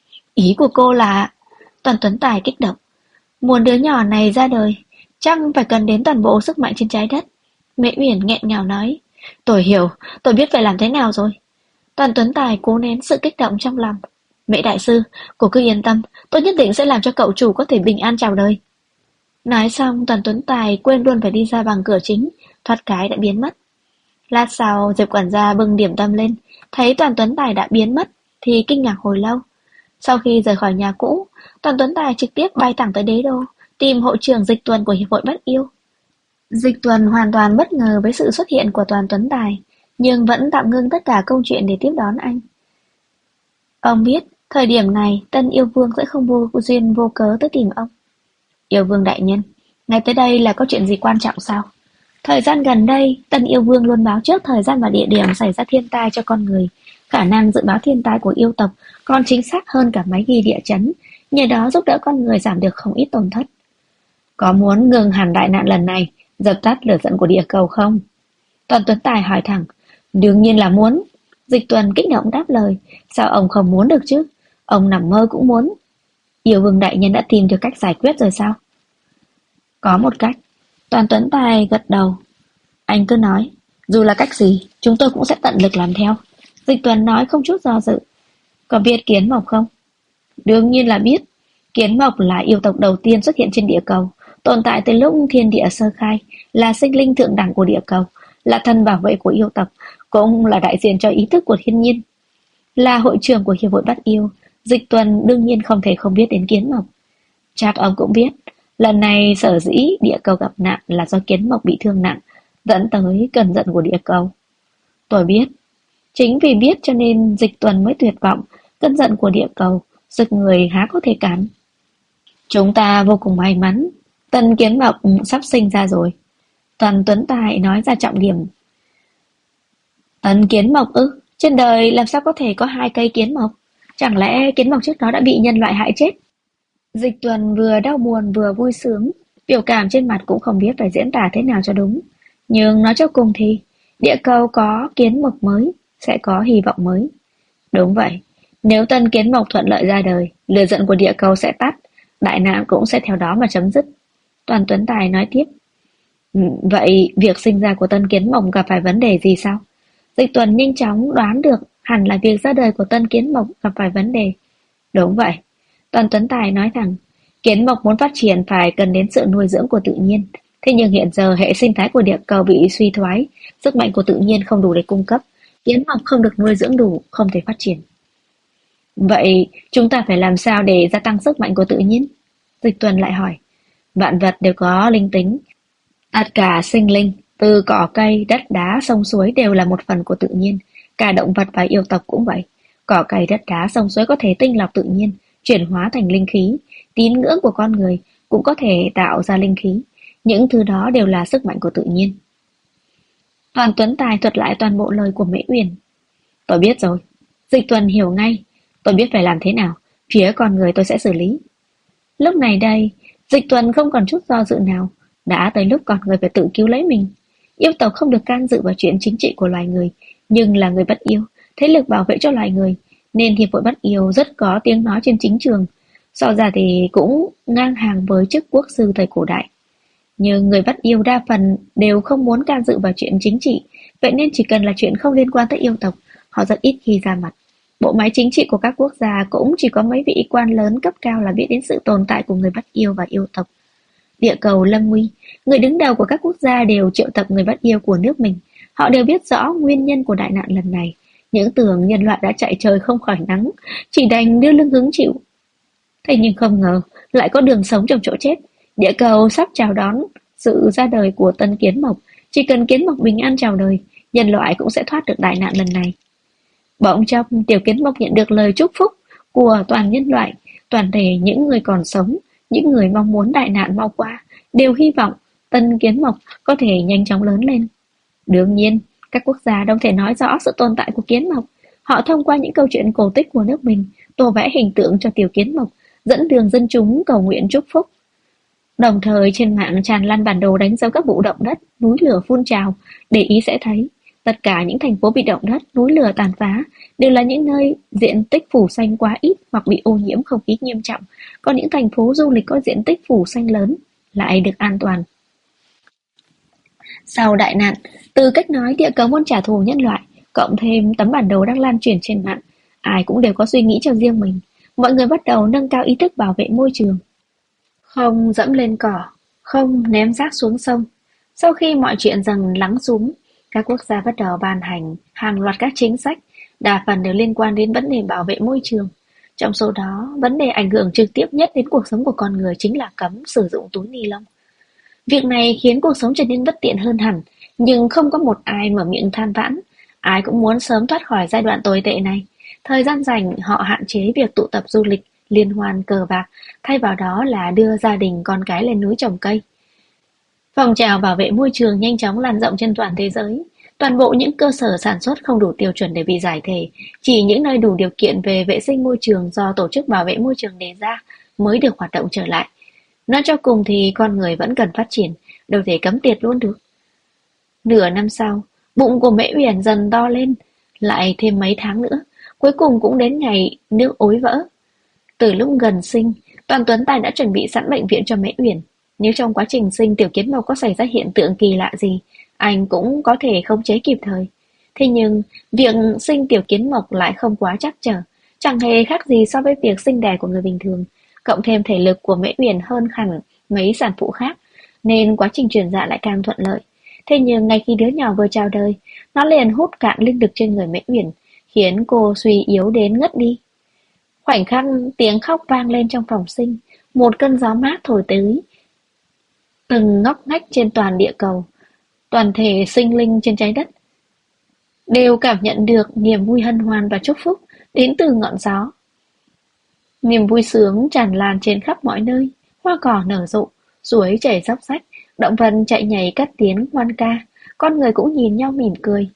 Ý của cô là... Toàn Tuấn Tài kích động. Muốn đứa nhỏ này ra đời, chắc phải cần đến toàn bộ sức mạnh trên trái đất. Mẹ Uyển nghẹn ngào nói. Tôi hiểu, tôi biết phải làm thế nào rồi. Toàn Tuấn Tài cố nén sự kích động trong lòng. Mẹ đại sư, cô cứ yên tâm, tôi nhất định sẽ làm cho cậu chủ có thể bình an chào đời. Nói xong, Toàn Tuấn Tài quên luôn phải đi ra bằng cửa chính, thoát cái đã biến mất. Lát sau, Diệp quản gia bưng điểm tâm lên, thấy Toàn Tuấn Tài đã biến mất, thì kinh ngạc hồi lâu. Sau khi rời khỏi nhà cũ, Toàn Tuấn Tài trực tiếp bay thẳng tới Đế Đô, tìm hội trưởng Dịch Tuần của Hiệp hội Bát Yêu. Dịch Tuần hoàn toàn bất ngờ với sự xuất hiện của Toàn Tuấn Tài, nhưng vẫn tạm ngưng tất cả công chuyện để tiếp đón anh. Ông biết, thời điểm này, Tân Yêu Vương sẽ không vô duyên vô cớ tới tìm ông. Yêu Vương đại nhân, ngay tới đây là có chuyện gì quan trọng sao? Thời gian gần đây, Tân Yêu Vương luôn báo trước thời gian và địa điểm xảy ra thiên tai cho con người. Khả năng dự báo thiên tai của yêu tộc còn chính xác hơn cả máy ghi địa chấn, nhờ đó giúp đỡ con người giảm được không ít tổn thất. Có muốn ngừng hẳn đại nạn lần này, dập tắt lửa giận của địa cầu không? Toàn Tuấn Tài hỏi thẳng. Đương nhiên là muốn. Dịch Tuần kích động đáp lời. Sao ông không muốn được chứ? Ông nằm mơ cũng muốn. Yêu Vương đại nhân đã tìm được cách giải quyết rồi sao? Có một cách. Toàn Tuấn Tài gật đầu. Anh cứ nói, dù là cách gì, chúng tôi cũng sẽ tận lực làm theo. Dịch Tuần nói không chút do dự. Có biết kiến mộc không? Đương nhiên là biết. Kiến mộc là yêu tộc đầu tiên xuất hiện trên địa cầu, tồn tại từ lúc thiên địa sơ khai, là sinh linh thượng đẳng của địa cầu, là thần bảo vệ của yêu tộc, cũng là đại diện cho ý thức của thiên nhiên. Là hội trưởng của Hiệp hội Bát Yêu, Dịch Tuần đương nhiên không thể không biết đến kiến mộc. Chắc ông cũng biết, lần này sở dĩ địa cầu gặp nạn là do kiến mộc bị thương nặng, dẫn tới cơn giận của địa cầu. Tôi biết. Chính vì biết cho nên Dịch Tuần mới tuyệt vọng, cơn giận của địa cầu, sức người há có thể cản. Chúng ta vô cùng may mắn, Tân Kiến Mộc sắp sinh ra rồi. Toàn Tuấn Tài nói ra trọng điểm. Tân Kiến Mộc ư? Trên đời làm sao có thể có 2 cây kiến mộc? Chẳng lẽ kiến mộc trước đó đã bị nhân loại hại chết? Dịch Tuần vừa đau buồn vừa vui sướng, biểu cảm trên mặt cũng không biết phải diễn tả thế nào cho đúng. Nhưng nói cho cùng thì, địa cầu có kiến mộc mới, sẽ có hy vọng mới. Đúng vậy, nếu Tân Kiến Mộc thuận lợi ra đời, lửa giận của địa cầu sẽ tắt, đại nạn cũng sẽ theo đó mà chấm dứt. Toàn Tuấn Tài nói tiếp. Vậy việc sinh ra của Tân Kiến Mộc gặp phải vấn đề gì sao? Dịch Tuần nhanh chóng đoán được hẳn là việc ra đời của Tân Kiến Mộc gặp phải vấn đề. Đúng vậy. Toàn Tuấn Tài nói thẳng, kiến mộc muốn phát triển phải cần đến sự nuôi dưỡng của tự nhiên. Thế nhưng hiện giờ hệ sinh thái của địa cầu bị suy thoái, sức mạnh của tự nhiên không đủ để cung cấp, kiến mộc không được nuôi dưỡng đủ, không thể phát triển. Vậy chúng ta phải làm sao để gia tăng sức mạnh của tự nhiên? Dịch Tuần lại hỏi. Vạn vật đều có linh tính. Tất cả sinh linh, từ cỏ cây, đất đá, sông suối đều là một phần của tự nhiên. Cả động vật và yêu tộc cũng vậy. Cỏ cây, đất đá, sông suối có thể tinh lọc tự nhiên, chuyển hóa thành linh khí. tín ngưỡng của con người cũng có thể tạo ra linh khí. Những thứ đó đều là sức mạnh của tự nhiên. Toàn Tuấn Tài thuật lại toàn bộ lời của Mễ Uyển. Tôi biết rồi. Dịch Tuần hiểu ngay. Tôi biết phải làm thế nào. Phía con người tôi sẽ xử lý. Lúc này đây, Dịch Tuần không còn chút do dự nào. Đã tới lúc con người phải tự cứu lấy mình. Yêu tộc không được can dự vào chuyện chính trị của loài người, nhưng là người bất yêu, thế lực bảo vệ cho loài người, nên hiệp hội bất yêu rất có tiếng nói trên chính trường. So ra thì cũng ngang hàng với chức quốc sư thời cổ đại. Nhưng người bất yêu đa phần đều không muốn can dự vào chuyện chính trị, vậy nên chỉ cần là chuyện không liên quan tới yêu tộc, họ rất ít khi ra mặt. Bộ máy chính trị của các quốc gia cũng chỉ có mấy vị quan lớn cấp cao là biết đến sự tồn tại của người bất yêu và yêu tộc. Địa cầu lâm nguy, người đứng đầu của các quốc gia đều triệu tập người bất yêu của nước mình. Họ đều biết rõ nguyên nhân của đại nạn lần này. Những tưởng nhân loại đã chạy trời không khỏi nắng, chỉ đành đưa lưng hứng chịu. Thế nhưng không ngờ, lại có đường sống trong chỗ chết. Địa cầu sắp chào đón sự ra đời của tân kiến mộc. Chỉ cần kiến mộc bình an chào đời, nhân loại cũng sẽ thoát được đại nạn lần này. Bỗng chốc, tiểu kiến mộc nhận được lời chúc phúc của toàn nhân loại, toàn thể những người còn sống, những người mong muốn đại nạn mau qua, đều hy vọng tân kiến mộc có thể nhanh chóng lớn lên. Đương nhiên, các quốc gia đâu thể nói rõ sự tồn tại của kiến mộc. Họ thông qua những câu chuyện cổ tích của nước mình, tô vẽ hình tượng cho tiểu kiến mộc, dẫn đường dân chúng cầu nguyện chúc phúc. Đồng thời trên mạng tràn lan bản đồ đánh dấu các vụ động đất, núi lửa phun trào, để ý sẽ thấy tất cả những thành phố bị động đất, núi lửa tàn phá đều là những nơi diện tích phủ xanh quá ít hoặc bị ô nhiễm không khí nghiêm trọng, còn những thành phố du lịch có diện tích phủ xanh lớn lại được an toàn. Sau đại nạn, từ cách nói địa cầu muốn trả thù nhân loại, cộng thêm tấm bản đồ đang lan truyền trên mạng, ai cũng đều có suy nghĩ cho riêng mình. Mọi người bắt đầu nâng cao ý thức bảo vệ môi trường. Không dẫm lên cỏ, không ném rác xuống sông. Sau khi mọi chuyện dần lắng xuống, các quốc gia bắt đầu ban hành hàng loạt các chính sách, đa phần đều liên quan đến vấn đề bảo vệ môi trường. Trong số đó, vấn đề ảnh hưởng trực tiếp nhất đến cuộc sống của con người chính là cấm sử dụng túi ni lông. Việc này khiến cuộc sống trở nên bất tiện hơn hẳn, nhưng không có một ai mở miệng than vãn. Ai cũng muốn sớm thoát khỏi giai đoạn tồi tệ này. Thời gian rảnh họ hạn chế việc tụ tập du lịch, liên hoan cờ bạc, thay vào đó là đưa gia đình con cái lên núi trồng cây. Phong trào bảo vệ môi trường nhanh chóng lan rộng trên toàn thế giới. Toàn bộ những cơ sở sản xuất không đủ tiêu chuẩn để bị giải thể, chỉ những nơi đủ điều kiện về vệ sinh môi trường do Tổ chức Bảo vệ Môi trường đề ra mới được hoạt động trở lại. Nói cho cùng thì con người vẫn cần phát triển, đâu thể cấm tiệt luôn được. Nửa năm sau, bụng của Mễ Uyển dần to lên, lại thêm mấy tháng nữa, cuối cùng cũng đến ngày nước ối vỡ. Từ lúc gần sinh, Toàn Tuấn Tài đã chuẩn bị sẵn bệnh viện cho Mễ Uyển. Nếu trong quá trình sinh tiểu kiến mộc có xảy ra hiện tượng kỳ lạ gì, anh cũng có thể khống chế kịp thời. Thế nhưng, việc sinh tiểu kiến mộc lại không quá trắc trở, chẳng hề khác gì so với việc sinh đẻ của người bình thường. Cộng thêm thể lực của Mễ Uyển hơn hẳn mấy sản phụ khác, nên quá trình truyền dạ lại càng thuận lợi. Thế nhưng ngay khi đứa nhỏ vừa chào đời, nó liền hút cạn linh lực trên người Mễ Uyển, khiến cô suy yếu đến ngất đi. Khoảnh khắc tiếng khóc vang lên trong phòng sinh, một cơn gió mát thổi tới từng ngóc ngách trên toàn địa cầu. Toàn thể sinh linh trên trái đất đều cảm nhận được niềm vui hân hoan và chúc phúc đến từ ngọn gió. Niềm vui sướng tràn lan trên khắp mọi nơi, hoa cỏ nở rộ, suối chảy róc rách, động vật chạy nhảy cất tiếng hoan ca, con người cũng nhìn nhau mỉm cười.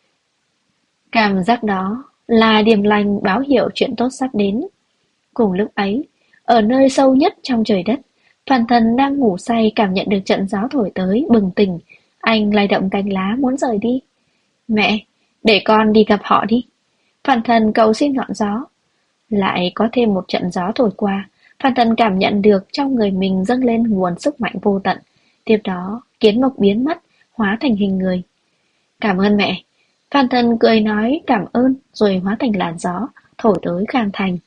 Cảm giác đó là điềm lành báo hiệu chuyện tốt sắp đến. Cùng lúc ấy, ở nơi sâu nhất trong trời đất, Phàn Thần đang ngủ say cảm nhận được trận gió thổi tới, bừng tỉnh. Anh lay động cành lá muốn rời đi. Mẹ, để con đi gặp họ đi. Phàn Thần cầu xin ngọn gió. Lại có thêm một trận gió thổi qua. Phàn Thần cảm nhận được trong người mình dâng lên nguồn sức mạnh vô tận. Tiếp đó, kiến mộc biến mất, hóa thành hình người. Cảm ơn mẹ. Phàn Thần cười nói cảm ơn, rồi hóa thành làn gió, thổi tới Khang Thành.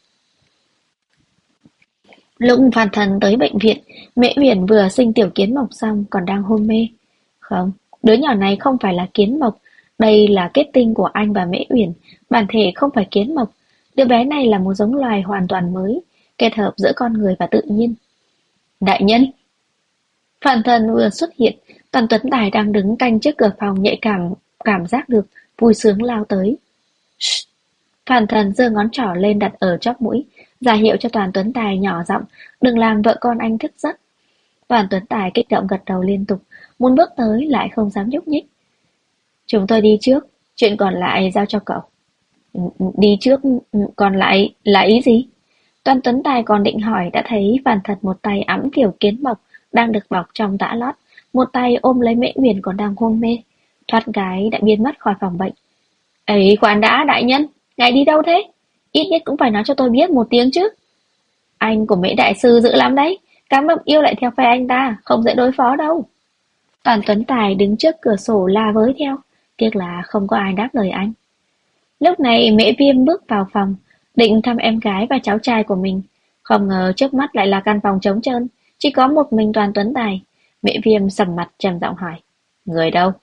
Lúc Phàn Thần tới bệnh viện, Mễ Uyển vừa sinh tiểu kiến mộc xong còn đang hôn mê. Không, đứa nhỏ này không phải là kiến mộc, đây là kết tinh của anh và Mễ Uyển, bản thể không phải kiến mộc. Đứa bé này là một giống loài hoàn toàn mới, kết hợp giữa con người và tự nhiên. Đại nhân! Phàn Thần vừa xuất hiện, Toàn Tuấn Tài đang đứng canh trước cửa phòng nhạy cảm giác được, vui sướng lao tới. Shh! Phàn Thần giơ ngón trỏ lên đặt ở chóp mũi, ra hiệu cho Toàn Tuấn Tài nhỏ giọng, đừng làm vợ con anh thức giấc. Toàn Tuấn Tài kích động gật đầu liên tục, muốn bước tới lại không dám nhúc nhích. Chúng tôi đi trước, chuyện còn lại giao cho cậu. Đi trước, còn lại là ý gì? Toàn Tuấn Tài còn định hỏi đã thấy Phan Thật một tay ẵm Tiểu Kiến Mộc đang được bọc trong tã lót, một tay ôm lấy Mễ Uyển còn đang hôn mê, thoát cái đã biến mất khỏi phòng bệnh. Ấy khoan đã, đại nhân, ngài đi đâu thế? Ít nhất cũng phải nói cho tôi biết một tiếng chứ. Anh của Mễ đại sư dữ lắm đấy, cám mộng yêu lại theo phe anh ta, không dễ đối phó đâu. Toàn Tuấn Tài đứng trước cửa sổ la với theo, tiếc là không có ai đáp lời anh. Lúc này Mễ Viêm bước vào phòng, định thăm em gái và cháu trai của mình. Không ngờ trước mắt lại là căn phòng trống trơn, chỉ có một mình Toàn Tuấn Tài. Mễ Viêm sầm mặt trầm giọng hỏi, người đâu?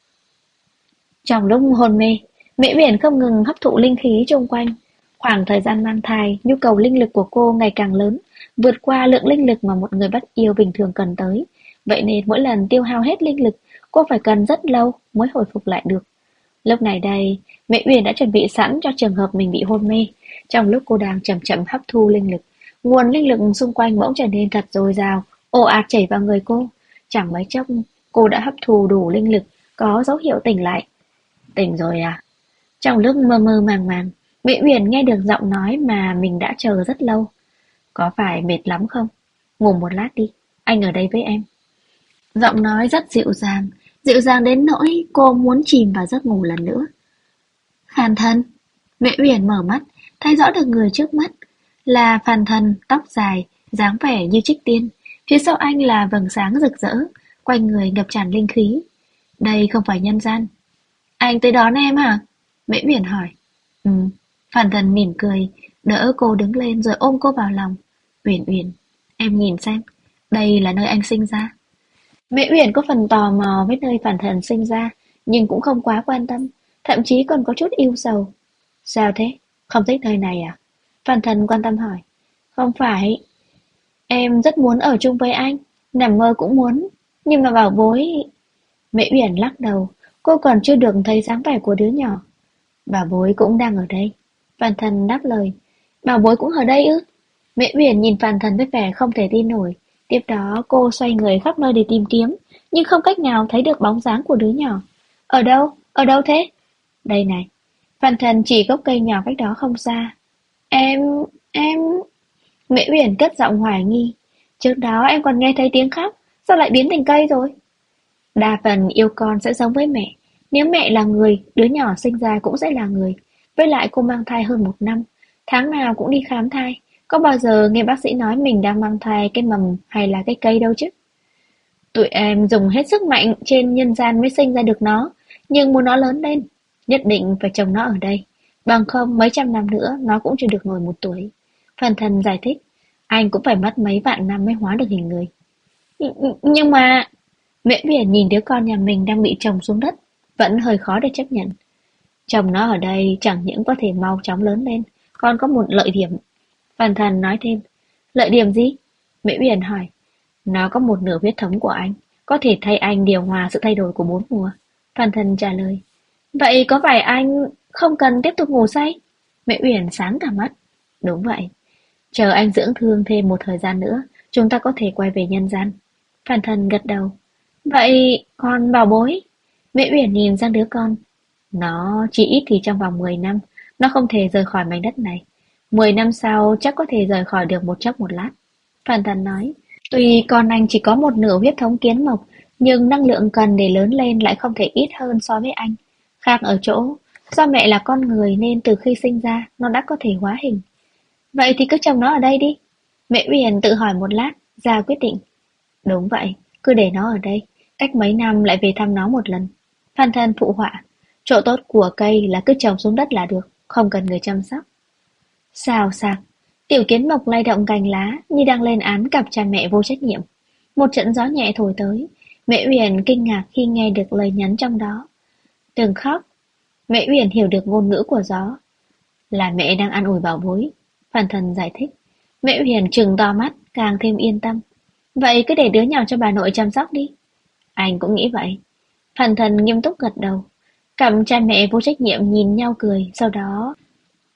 Trong lúc hôn mê, Mễ Viễn không ngừng hấp thụ linh khí xung quanh. Khoảng thời gian mang thai, nhu cầu linh lực của cô ngày càng lớn, vượt qua lượng linh lực mà một người bắt yêu bình thường cần tới. Vậy nên mỗi lần tiêu hao hết linh lực, cô phải cần rất lâu mới hồi phục lại được. Lúc này đây, Mễ Uyển đã chuẩn bị sẵn cho trường hợp mình bị hôn mê. Trong lúc cô đang chậm chậm hấp thu linh lực, nguồn linh lực xung quanh bỗng trở nên thật dồi dào, ồ ạt chảy vào người cô. Chẳng mấy chốc, cô đã hấp thu đủ linh lực, có dấu hiệu tỉnh lại. Tỉnh rồi à? Trong lúc mơ mơ màng màng, Mễ Uyển nghe được giọng nói mà mình đã chờ rất lâu. Có phải mệt lắm không? Ngủ một lát đi, anh ở đây với em. Giọng nói rất dịu dàng đến nỗi cô muốn chìm vào giấc ngủ lần nữa. Phan Thần. Mễ Uyển mở mắt, thấy rõ được người trước mắt là Phan Thần, tóc dài, dáng vẻ như trích tiên. Phía sau anh là vầng sáng rực rỡ, quanh người ngập tràn linh khí. Đây không phải nhân gian. Anh tới đón em hả? Mễ Uyển hỏi. Ừ. Phan Thần mỉm cười, đỡ cô đứng lên rồi ôm cô vào lòng. Uyển Uyển, em nhìn xem, đây là nơi anh sinh ra. Mễ Uyển có phần tò mò với nơi Phan Thần sinh ra, nhưng cũng không quá quan tâm, thậm chí còn có chút yêu sầu. Sao thế? Không thích nơi này à? Phan Thần quan tâm hỏi. Không phải, em rất muốn ở chung với anh, nằm mơ cũng muốn, nhưng mà bảo bối. Mễ Uyển lắc đầu, cô còn chưa được thấy dáng vẻ của đứa nhỏ. Bảo bối cũng đang ở đây. Phan Thần đáp lời. Bảo bối cũng ở đây ư? Mễ Uyển nhìn Phan Thần với vẻ không thể tin nổi. Tiếp đó cô xoay người khắp nơi để tìm kiếm, nhưng không cách nào thấy được bóng dáng của đứa nhỏ. Ở đâu? Ở đâu thế? Đây này. Phan Thần chỉ gốc cây nhỏ cách đó không xa. Em... Mễ Uyển cất giọng hoài nghi. Trước đó em còn nghe thấy tiếng khóc, sao lại biến thành cây rồi? Đa phần yêu con sẽ giống với mẹ. Nếu mẹ là người, đứa nhỏ sinh ra cũng sẽ là người. Với lại cô mang thai hơn 1 năm, tháng nào cũng đi khám thai. Có bao giờ nghe bác sĩ nói mình đang mang thai cái mầm hay là cái cây đâu chứ? Tụi em dùng hết sức mạnh trên nhân gian mới sinh ra được nó, nhưng muốn nó lớn lên, nhất định phải trồng nó ở đây. Bằng không mấy trăm năm nữa nó cũng chưa được ngồi 1 tuổi. Phan Thần giải thích, anh cũng phải mất mấy vạn năm mới hóa được hình người. Nhưng mà... Mễ Uyển nhìn đứa con nhà mình đang bị trồng xuống đất, vẫn hơi khó để chấp nhận. Trồng nó ở đây chẳng những có thể mau chóng lớn lên, còn có một lợi điểm. Phan Thần nói thêm, lợi điểm gì? Mễ Uyển hỏi. Nó có một nửa huyết thống của anh, có thể thay anh điều hòa sự thay đổi của 4 mùa. Phan Thần trả lời. Vậy có phải anh không cần tiếp tục ngủ say? Mễ Uyển sáng cả mắt. Đúng vậy. Chờ anh dưỡng thương thêm một thời gian nữa, chúng ta có thể quay về nhân gian. Phan Thần gật đầu. Vậy con bảo bối? Mễ Uyển nhìn sang đứa con. Nó chỉ ít thì trong vòng 10 năm, nó không thể rời khỏi mảnh đất này. 10 năm sau chắc có thể rời khỏi được một chốc một lát. Phan Thần nói. Tuy con anh chỉ có một nửa huyết thống kiến mộc, nhưng năng lượng cần để lớn lên lại không thể ít hơn so với anh. Khác ở chỗ, do mẹ là con người nên từ khi sinh ra, nó đã có thể hóa hình. Vậy thì cứ trồng nó ở đây đi. Mẹ Uyển tự hỏi một lát, ra quyết định. Đúng vậy, cứ để nó ở đây, cách mấy năm lại về thăm nó một lần. Phan Thần phụ họa, chỗ tốt của cây là cứ trồng xuống đất là được, không cần người chăm sóc. Xào xạc, Tiểu Kiến Mộc lay động cành lá như đang lên án cặp cha mẹ vô trách nhiệm. Một trận gió nhẹ thổi tới, Mễ Uyển kinh ngạc khi nghe được lời nhắn trong đó. Đừng khóc. Mễ Uyển hiểu được ngôn ngữ của gió. Là mẹ đang an ủi bảo bối. Phan Thần giải thích. Mễ Uyển trừng to mắt, càng thêm yên tâm. Vậy cứ để đứa nhỏ cho bà nội chăm sóc đi. Anh cũng nghĩ vậy. Phan Thần nghiêm túc gật đầu. Cặp cha mẹ vô trách nhiệm nhìn nhau cười, sau đó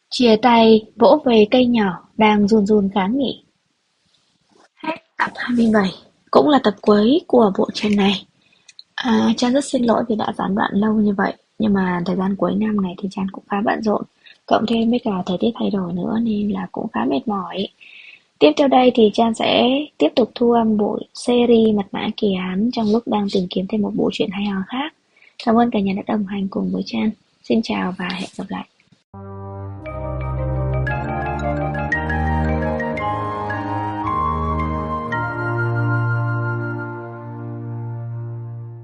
Chia tay vỗ về cây nhỏ đang run run kháng nghị. Hết tập 27, cũng là tập cuối của bộ truyện này. Trang rất xin lỗi vì đã gián đoạn lâu như vậy, nhưng mà thời gian cuối năm này thì Trang cũng khá bận rộn, cộng thêm với cả thời tiết thay đổi nữa nên là cũng khá mệt mỏi. Tiếp theo đây thì Trang sẽ tiếp tục thu âm bộ series Mật mã kỳ án trong lúc đang tìm kiếm thêm một bộ truyện hay ho khác. Cảm ơn cả nhà đã đồng hành cùng với Trang. Xin chào và hẹn gặp lại.